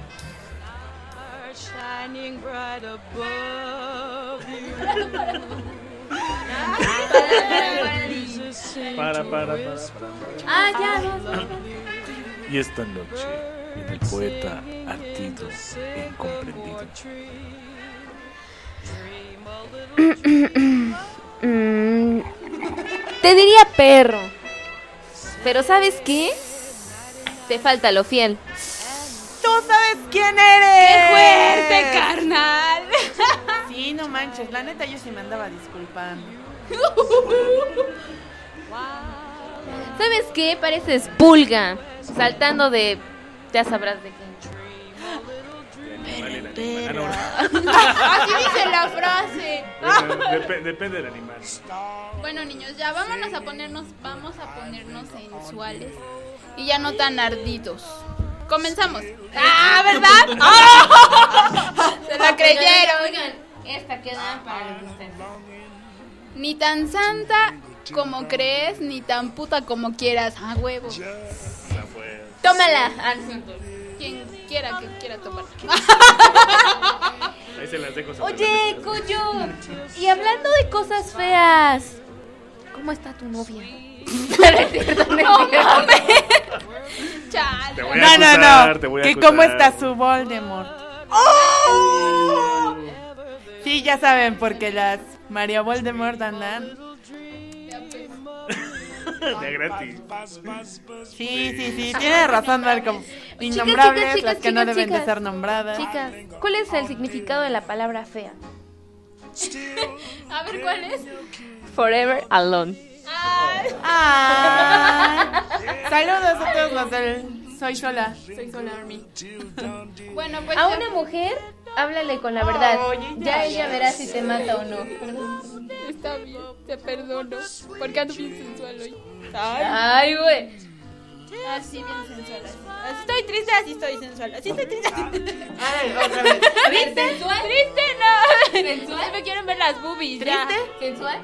Para, para, para, para. Ah, ya, no. Y esta noche, en el poeta ardido e incomprendido. Mm, te diría perro. Pero ¿sabes qué? Te falta lo fiel. ¡Tú sabes quién eres! ¡Qué fuerte, carnal! Sí, no manches, la neta yo sí me andaba disculpando. ¿Sabes qué? Pareces pulga, saltando de... ya sabrás de qué. Así dice la frase. Bueno, dep- depende del animal. Bueno, niños, ya vámonos a ponernos, vamos a ponernos sensuales y ya no tan ardidos. Comenzamos. ¡Ah, verdad! ¡Oh! Se la creyeron. Oigan, esta queda para los que ustedes. Ni tan santa como crees, ni tan puta como quieras. ¡Ah, huevo! Tómala. Quien quiera que quiera tomar. Ahí se las dejo. Oye, Coyo, y hablando de cosas feas, ¿cómo está tu novia? No mames. Chale. Te voy a No, acusar, no, no. te voy a Que acusar. cómo está su Voldemort. ¡Oh! Sí, ya saben, porque las María Voldemort andan. De gratis. Sí, sí, sí, tiene razón, Marco. Innombrables, Chicas, chicas, las que no chicas, deben de chicas. ser nombradas. Chicas, ¿cuál es el significado de la palabra fea? A ver, ¿cuál es? Forever alone. Ay. Saludos a todos los del Soy Sola. Soy Sola Army. Bueno, pues A ya- una mujer, háblale con la verdad. Oye, ya, Ya ella ya. verá si te mata o no. está bien, te perdono. Porque ando bien sensual hoy. Ay, güey. Así bien sensual. Así. Así estoy triste, así estoy sensual. Así estoy triste. Ay, otra vez. ¿Triste? ¿Sensual? Triste, no. ¿Sensual? Me quieren ver las boobies. ya. ¿Triste? ¿Sensual?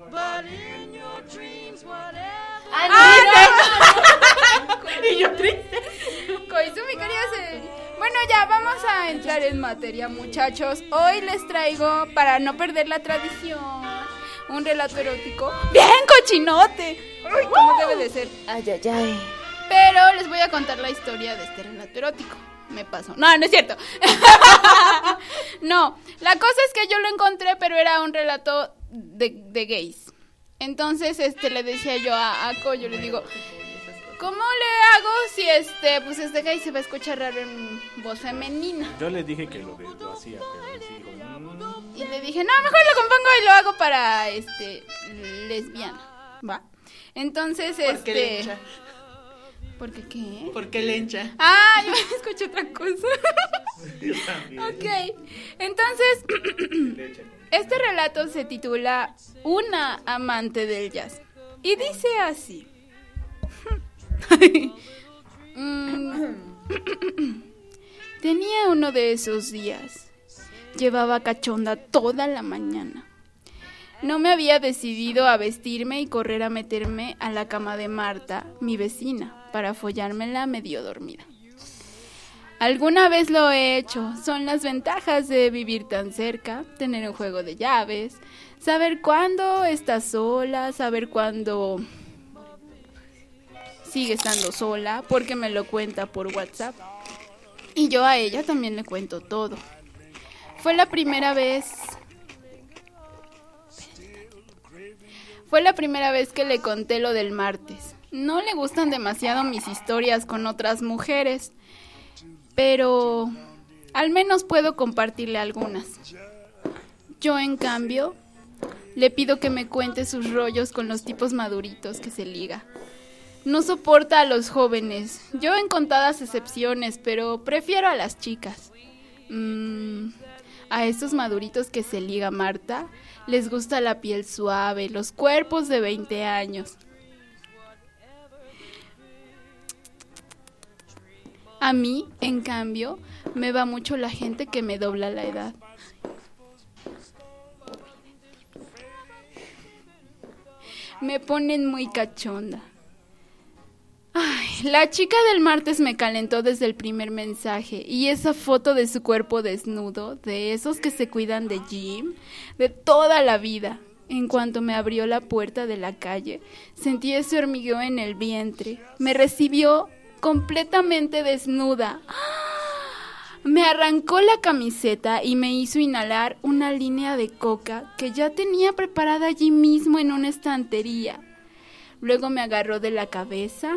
¡Ah, Y yo triste. Koizumi quería ser... Bueno, ya vamos a entrar en materia, muchachos. Hoy les traigo, para no perder la tradición, un relato erótico bien cochinote. Uy, como debe de ser. Ay, ay, ay. Pero les voy a contar la historia de este relato erótico. Me pasó. No, no es cierto. No, la cosa es que yo lo encontré, pero era un relato de, de gays. Entonces, este, le decía yo a, a Coyo, le digo, ¿cómo le hago si este, pues este gay se va a escuchar raro en voz femenina? Yo le dije que lo, de, lo hacía, pero sí dijo, mm. Y le dije, no, mejor lo compongo y lo hago para, este, lesbiana, ¿va? Entonces, ¿Por qué este... lencha? ¿Por qué qué? ¿Por qué lencha? Ah, yo escuché otra cosa. Ok, entonces, este relato se titula Una amante del jazz. Y dice así. Mm. Tenía uno de esos días. Llevaba cachonda toda la mañana. No me había decidido a vestirme y correr a meterme a la cama de Marta, mi vecina, para follármela medio dormida. Alguna vez lo he hecho. Son las ventajas de vivir tan cerca, tener un juego de llaves, saber cuándo estás sola, saber cuándo sigue estando sola, porque me lo cuenta por WhatsApp. Y yo a ella también le cuento todo. Fue la primera vez... Fue la primera vez que le conté lo del martes. No le gustan demasiado mis historias con otras mujeres, pero al menos puedo compartirle algunas. Yo, en cambio, le pido que me cuente sus rollos con los tipos maduritos que se liga. No soporta a los jóvenes. Yo en contadas excepciones, pero prefiero a las chicas. Mm, A estos maduritos que se liga Marta, les gusta la piel suave, los cuerpos de veinte años. A mí, en cambio, me va mucho la gente que me dobla la edad. Me ponen muy cachonda. Ay, la chica del martes me calentó desde el primer mensaje. Y esa foto de su cuerpo desnudo, de esos que se cuidan de gym, de toda la vida. En cuanto me abrió la puerta de la calle, sentí ese hormigueo en el vientre. Me recibió completamente desnuda. Me arrancó la camiseta y me hizo inhalar una línea de coca que ya tenía preparada allí mismo en una estantería. Luego me agarró de la cabeza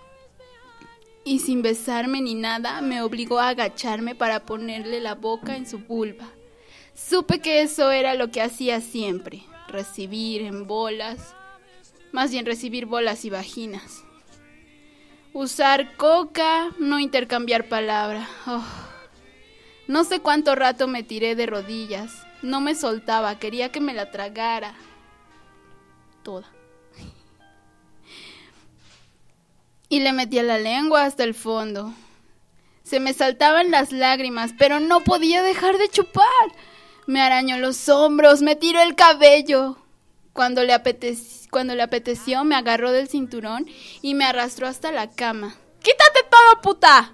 y sin besarme ni nada me obligó a agacharme para ponerle la boca en su vulva. Supe que eso era lo que hacía siempre, recibir en bolas, más bien recibir bolas y vaginas. Usar coca, no intercambiar palabra. Oh. No sé cuánto rato me tiré de rodillas. No me soltaba, quería que me la tragara. Toda. Y le metía la lengua hasta el fondo. Se me saltaban las lágrimas, pero no podía dejar de chupar. Me arañó los hombros, me tiró el cabello. Cuando le, apetec- cuando le apeteció, me agarró del cinturón y me arrastró hasta la cama. ¡Quítate todo, puta!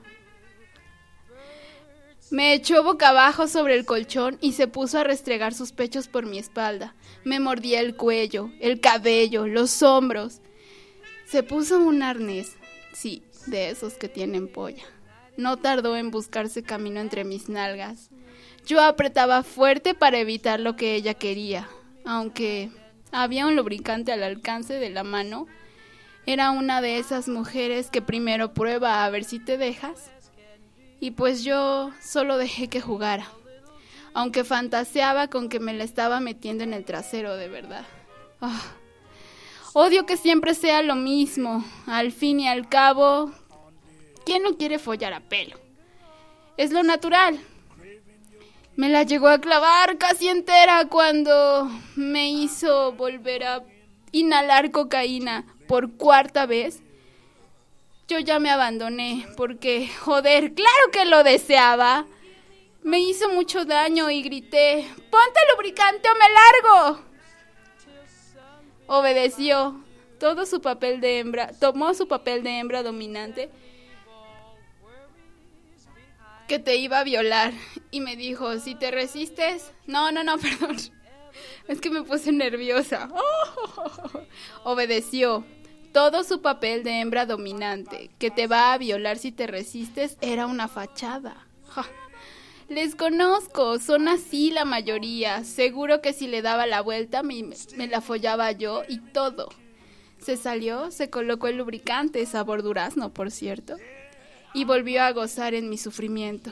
Me echó boca abajo sobre el colchón y se puso a restregar sus pechos por mi espalda. Me mordía el cuello, el cabello, los hombros. Se puso un arnés, sí, de esos que tienen polla. No tardó en buscarse camino entre mis nalgas. Yo apretaba fuerte para evitar lo que ella quería, aunque había un lubricante al alcance de la mano. Era una de esas mujeres que primero prueba a ver si te dejas. Y pues yo solo dejé que jugara, aunque fantaseaba con que me la estaba metiendo en el trasero de verdad. Oh, odio que siempre sea lo mismo. Al fin y al cabo, ¿quién no quiere follar a pelo? Es lo natural. Me la llegó a clavar casi entera cuando me hizo volver a inhalar cocaína por cuarta vez. Yo ya me abandoné porque, joder, claro que lo deseaba. Me hizo mucho daño y grité, ¡ponte lubricante o me largo! Obedeció. Todo su papel de hembra, tomó su papel de hembra dominante que te iba a violar y me dijo, si te resistes... No, no, no, perdón. Es que me puse nerviosa. Oh. Obedeció. Todo su papel de hembra dominante, que te va a violar si te resistes, era una fachada. Ja. Les conozco, son así la mayoría. Seguro que si le daba la vuelta me, me la follaba yo y todo. Se salió, se colocó el lubricante, sabor durazno, por cierto, y volvió a gozar en mi sufrimiento.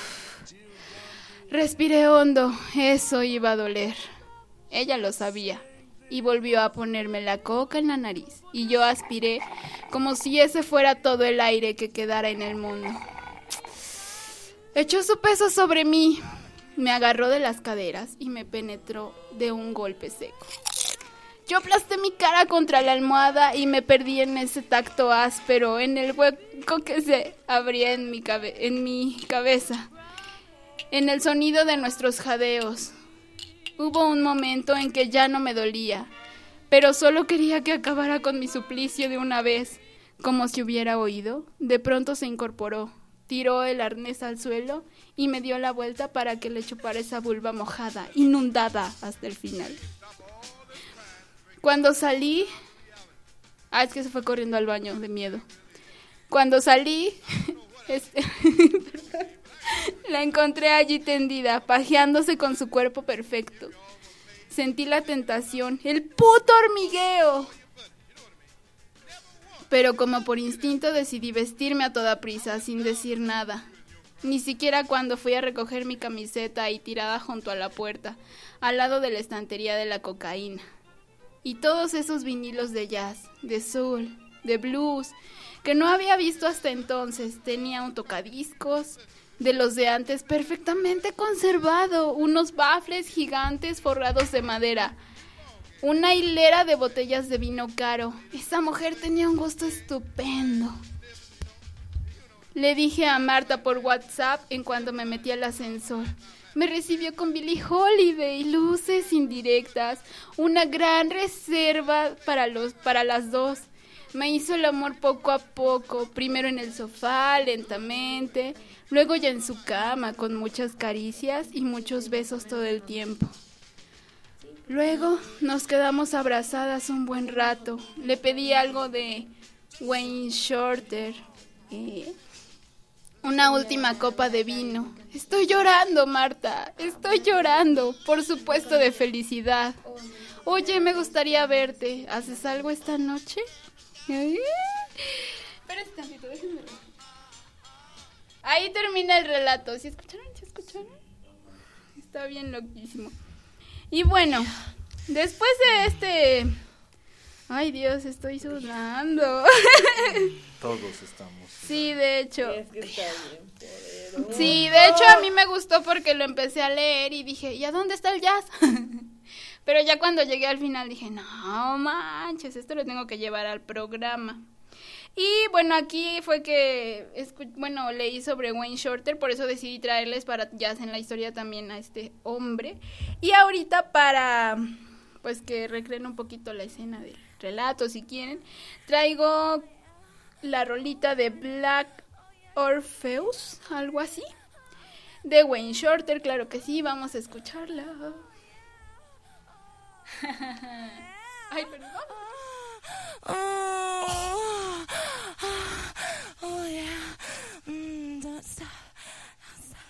Respiré hondo, eso iba a doler. Ella lo sabía. Y volvió a ponerme la coca en la nariz. Y yo aspiré como si ese fuera todo el aire que quedara en el mundo. Echó su peso sobre mí. Me agarró de las caderas y me penetró de un golpe seco. Yo aplasté mi cara contra la almohada y me perdí en ese tacto áspero, en el hueco que se abría en mi, cabe- en mi cabeza, en el sonido de nuestros jadeos. Hubo un momento en que ya no me dolía, pero solo quería que acabara con mi suplicio de una vez. Como si hubiera oído, de pronto se incorporó, tiró el arnés al suelo y me dio la vuelta para que le chupara esa vulva mojada, inundada hasta el final. Cuando salí... Ah, es que se fue corriendo al baño de miedo. Cuando salí... este... La encontré allí tendida, pajeándose con su cuerpo perfecto. Sentí la tentación, el puto hormigueo. Pero como por instinto decidí vestirme a toda prisa, sin decir nada. Ni siquiera cuando fui a recoger mi camiseta ahí tirada junto a la puerta, al lado de la estantería de la cocaína. Y todos esos vinilos de jazz, de soul, de blues, que no había visto hasta entonces. Tenía un tocadiscos, de los de antes, perfectamente conservado, unos bafles gigantes forrados de madera, una hilera de botellas de vino caro. Esa mujer tenía un gusto estupendo. Le dije a Marta por WhatsApp en cuanto me metí al ascensor. Me recibió con Billie Holiday, luces indirectas, una gran reserva para, los, para las dos. Me hizo el amor poco a poco, primero en el sofá, lentamente, luego ya en su cama, con muchas caricias y muchos besos todo el tiempo. Luego nos quedamos abrazadas un buen rato. Le pedí algo de Wayne Shorter, ¿eh? Una última copa de vino. Estoy llorando, Marta, estoy llorando, por supuesto de felicidad. Oye, me gustaría verte. ¿Haces algo esta noche? Ay. Espera un tantito, déjenme ver. Ahí termina el relato. ¿Sí escucharon? ¿Sí escucharon? Está bien loquísimo. Y bueno, después de este... Ay, Dios, estoy sudando. Todos estamos. Sí, de hecho. Es que está bien poderoso. Sí, de hecho a mí me gustó porque lo empecé a leer y dije, ¿y a dónde está el jazz? Pero ya cuando llegué al final dije, no manches, esto lo tengo que llevar al programa. Y bueno, aquí fue que, escu- bueno, leí sobre Wayne Shorter, por eso decidí traerles para jazz en la historia también a este hombre. Y ahorita para, pues que recreen un poquito la escena del relato, si quieren, traigo la rolita de Black Orpheus, algo así, de Wayne Shorter, claro que sí, vamos a escucharla. Ay, perdón. Oh, oh yeah. Mm, don't stop. Don't stop.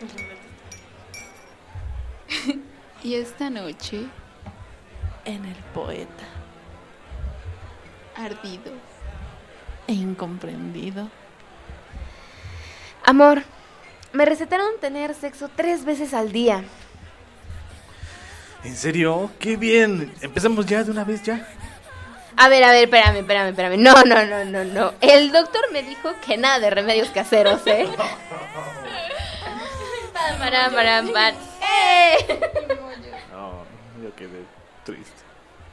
Y esta noche, en el poeta, ardido e incomprendido. Amor, me recetaron tener sexo tres veces al día. ¿En serio? ¡Qué bien! Empezamos ya de una vez ya. A ver, a ver, espérame, espérame, espérame. No, no, no, no, no. El doctor me dijo que nada de remedios caseros, ¿eh? Para, para, para. ¡Eh! No, yo quedé triste.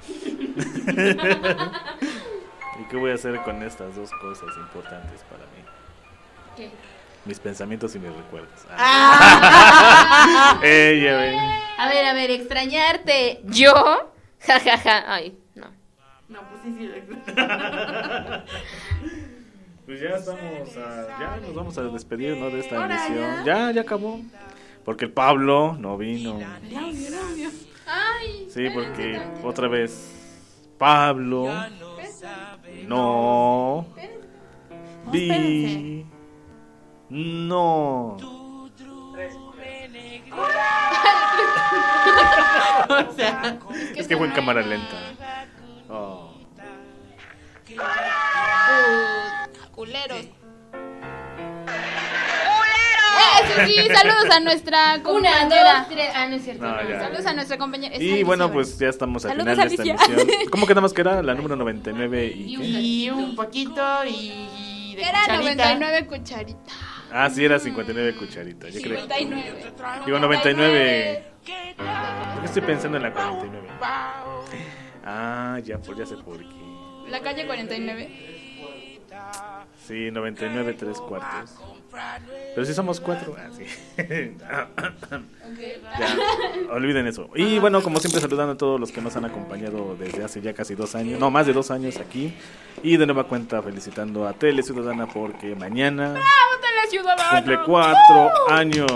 ¿Y qué voy a hacer con estas dos cosas importantes para mí? ¿Qué? Mis pensamientos y mis recuerdos. Ah. eh, ya ven. A ver, a ver, extrañarte. ¿Yo? Ja, ja, ja. Ay, no. No, pues sí, sí. Pues ya estamos, a, ya nos vamos a despedir, ¿no? De esta Ahora, emisión. ¿ya? Ya, ya acabó. Porque el Pablo no vino. Ay, Sí, porque otra vez Pablo no vi. No. O sea, Es que fue en cámara lenta. Oh. Put- culeros. Eso sí, saludos a nuestra Una, compañera. dos, tres. Ah, no es cierto. No, ya. Saludos a nuestra compañera. Es Y Alicia, bueno, ¿verdad? pues ya estamos al Saludos, final de esta Alicia. emisión. ¿Cómo quedamos que era? La número noventa y nueve y qué? y un poquito y de Era cucharita. noventa y nueve cucharitas. Ah, sí, era cincuenta y nueve cucharitas. Yo creo. cincuenta y nueve. Digo noventa y nueve. ¿Por qué estoy pensando en la cuarenta y nueve? Ah, ya, pues ya sé por qué. La calle cuarenta y nueve. Sí, noventa y nueve, tres cuartos. Pero si somos cuatro. Ah, sí. Ya, olviden eso. Y bueno, como siempre, saludando a todos los que nos han acompañado desde hace ya casi dos años, no, más de dos años aquí. Y de nueva cuenta, felicitando a Tele Ciudadana porque mañana cumple cuatro años.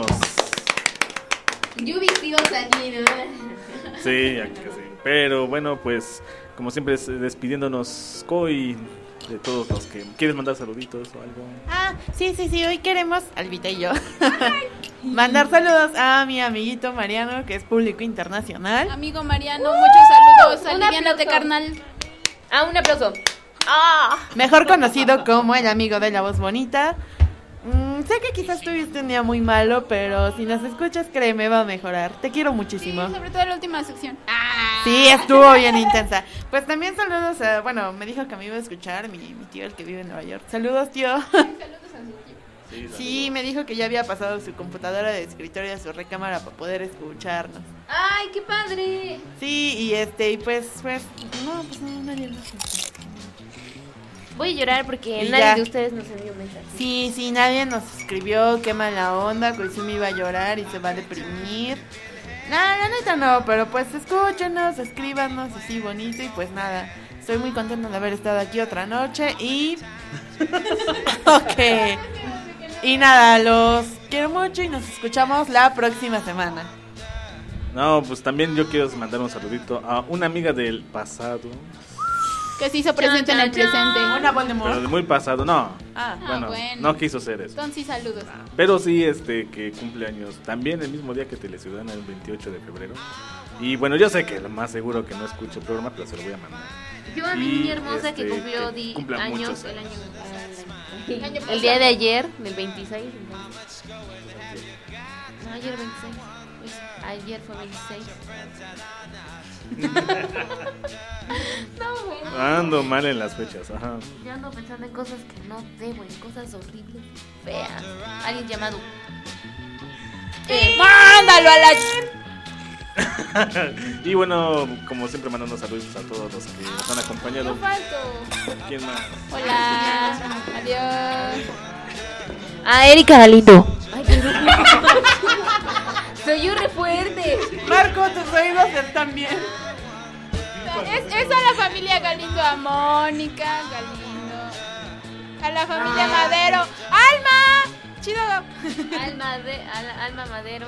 Yo vestidos aquí, ¿no? Sí, ya que sí. Pero bueno, pues, como siempre, es- despidiéndonos, Coy, de todos los que quieres mandar saluditos o algo. Ah, sí, sí, sí, hoy queremos, Albita y yo, mandar saludos a mi amiguito Mariano, que es público internacional. Amigo Mariano, muchos saludos. Un Aliviánate, aplauso. carnal. Ah, un aplauso. Ah. Mejor conocido como el amigo de la voz bonita. Mm, sé que quizás tuviste un día muy malo, pero si nos escuchas, créeme, va a mejorar. Te quiero Sí, muchísimo. sobre todo la última sección. Sí, estuvo bien intensa. Pues también saludos a, bueno, me dijo que me iba a escuchar mi, mi tío, el que vive en Nueva York. Saludos, tío. Sí, Sí, me dijo que ya había pasado su computadora de escritorio a su recámara para poder escucharnos. Ay, qué padre. Sí, y este, y pues, pues, no, pues no, nadie más. Voy a llorar porque Y nadie ya. de ustedes nos envió un mensaje. Sí, sí, nadie nos escribió, qué mala onda, Koizumi iba a llorar y se va a deprimir. No, la neta no, pero pues escúchenos, escríbanos así bonito y pues nada. Estoy muy contenta de haber estado aquí otra noche y... ok. Y nada, los quiero mucho y nos escuchamos la próxima semana. No, pues también yo quiero mandar un saludito a una amiga del pasado. Que se hizo presente en el presente. Una buena Pero del muy pasado, no. Ah, Bueno, bueno. no quiso ser eso. Entonces, sí, saludos. Pero sí, este, que cumple años también el mismo día que Teleciudadana, el veintiocho de febrero. Y bueno, yo sé que lo más seguro que no escuche el programa, pero se lo voy a mandar. Yo a mi Y, niña hermosa este, que cumplió que di- cumpla años muchos el años. año el, el día de ayer, del veintiséis. entonces. No, ayer veintiséis. Pues, ayer fue veintiséis. No, bueno. Ando mal en las fechas, ajá. Yo ando pensando en cosas que no debo, en cosas horribles, feas. Alguien llamado. Eh, ¡Mándalo a la... Y bueno, como siempre, mandando saludos a todos los que nos han acompañado. No falto. ¿Quién más? Hola. Adiós. A Erika Galindo. Ay, qué bruto. Soy yo re fuerte. Marco, tus oídos están bien. Es, es a la familia Galindo, a Mónica Galindo, a la familia Madero. ¡Alma! chido. Alma, de, al, alma Madero.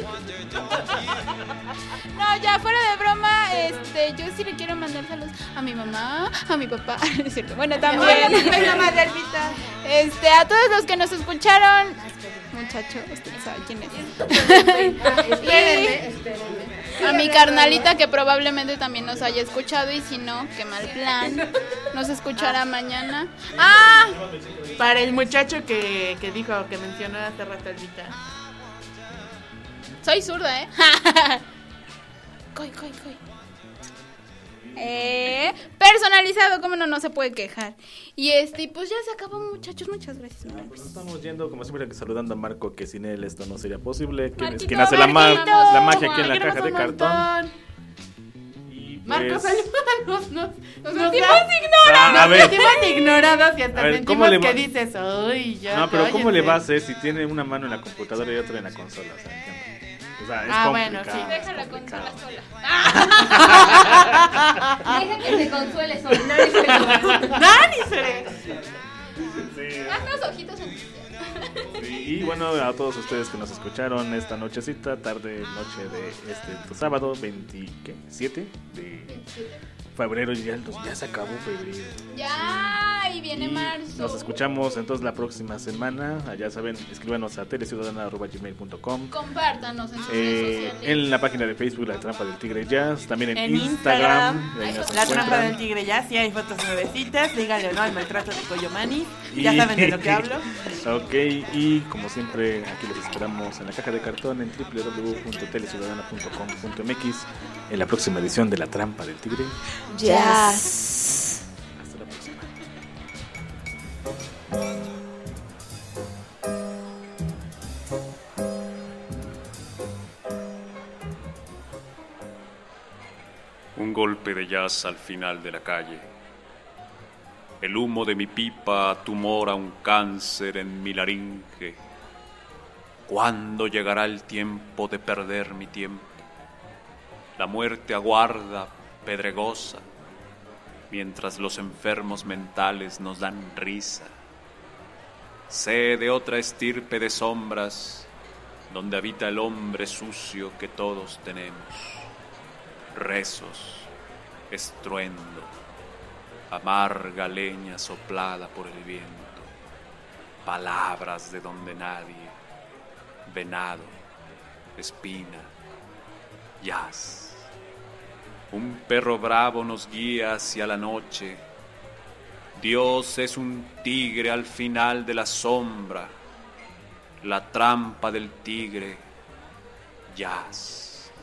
No, ya fuera de broma, este, yo sí le quiero mandar saludos a mi mamá, a mi papá, es cierto. Bueno, también. Este, a todos los que nos escucharon. Muchacho, usted sabe quién es. Espérenme, espérenme. A mi carnalita que probablemente también nos haya escuchado y si no, qué mal plan. Nos escuchará mañana. ¡Ah! Para el muchacho que, que dijo, que mencionó hace rato Albita. Soy zurda, ¿eh? Coy, coy, coy. Eh, personalizado, como no, no se puede quejar. Y este, pues ya se acabó, muchachos. Muchas gracias. Ah, pues estamos yendo, como siempre, saludando a Marco, que sin él esto no sería posible. Quien es Marquito, quien hace la, ma Marquito, la magia aquí en la Queremos caja de un cartón. montón. Y pues... Marco, salúdanos. Nos, Nos nos sentimos da- ignorados. Ah, a ver. Nos sentimos ignorados y hasta A ver, sentimos ¿cómo le que va- dices, uy, ya. No, pero ¿cómo le cállense". va a hacer si tiene una mano en la computadora y otra en la consola? O sea, entiendo. O sea, es Ah, bueno, complicado, sí. es Deja la complicado. consola sola. Deja que se consuele solo. Nadie se lo- ¡Dani, Sere! Haz los ojitos en Sí, y bueno, a todos ustedes que nos escucharon esta nochecita, tarde, noche de este tu sábado veintisiete de febrero, y ya, ya se acabó febrero. Ya, y viene Y marzo. nos escuchamos entonces la próxima semana. Ya saben, escríbanos a teleciudadana arroba gmail punto com. Compártanos en sus redes Eh, sociales. en la página de Facebook La Trampa del Tigre Jazz, también en, En Instagram, Instagram, ahí nos La Trampa encuentran. del Tigre ya, sí hay fotos nuevecitas, díganle no al maltrato de Coyomani, Y- ya saben de lo que hablo. Ok, y como siempre, aquí los esperamos en la caja de cartón en doble u doble u doble u punto teleciudadana punto com punto m x en la próxima edición de La Trampa del Tigre. Jazz. Hasta la próxima. Un golpe de jazz al final de la calle. El humo de mi pipa tumora un cáncer en mi laringe. ¿Cuándo llegará el tiempo de perder mi tiempo? La muerte aguarda, pedregosa, mientras los enfermos mentales nos dan risa. Sé de otra estirpe de sombras, donde habita el hombre sucio que todos tenemos. Rezos, estruendo, amarga leña soplada por el viento, palabras de donde nadie, venado, espina, jazz. Un perro bravo nos guía hacia la noche. Dios es un tigre al final de la sombra, la trampa del tigre, jazz.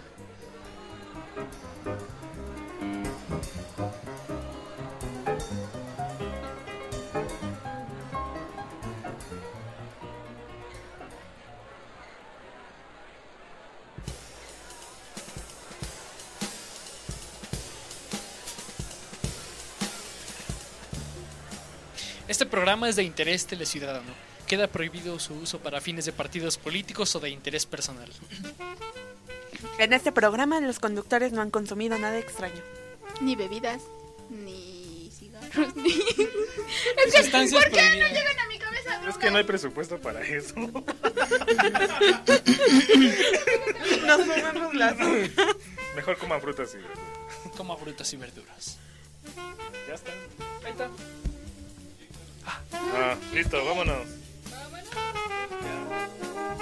Este programa es de interés teleciudadano. Queda prohibido su uso para fines de partidos políticos o de interés personal. En este programa los conductores no han consumido nada extraño. Ni bebidas, ni cigarros, ni... Es que, Sustancias ¿por qué no prohibidas. llegan a mi cabeza Es drogas? que no hay presupuesto para eso. Nos comemos las... Mejor coman frutas y verduras. Como frutas y verduras. Ya está. Ahí está. Ah, listo, vámonos. Vámonos.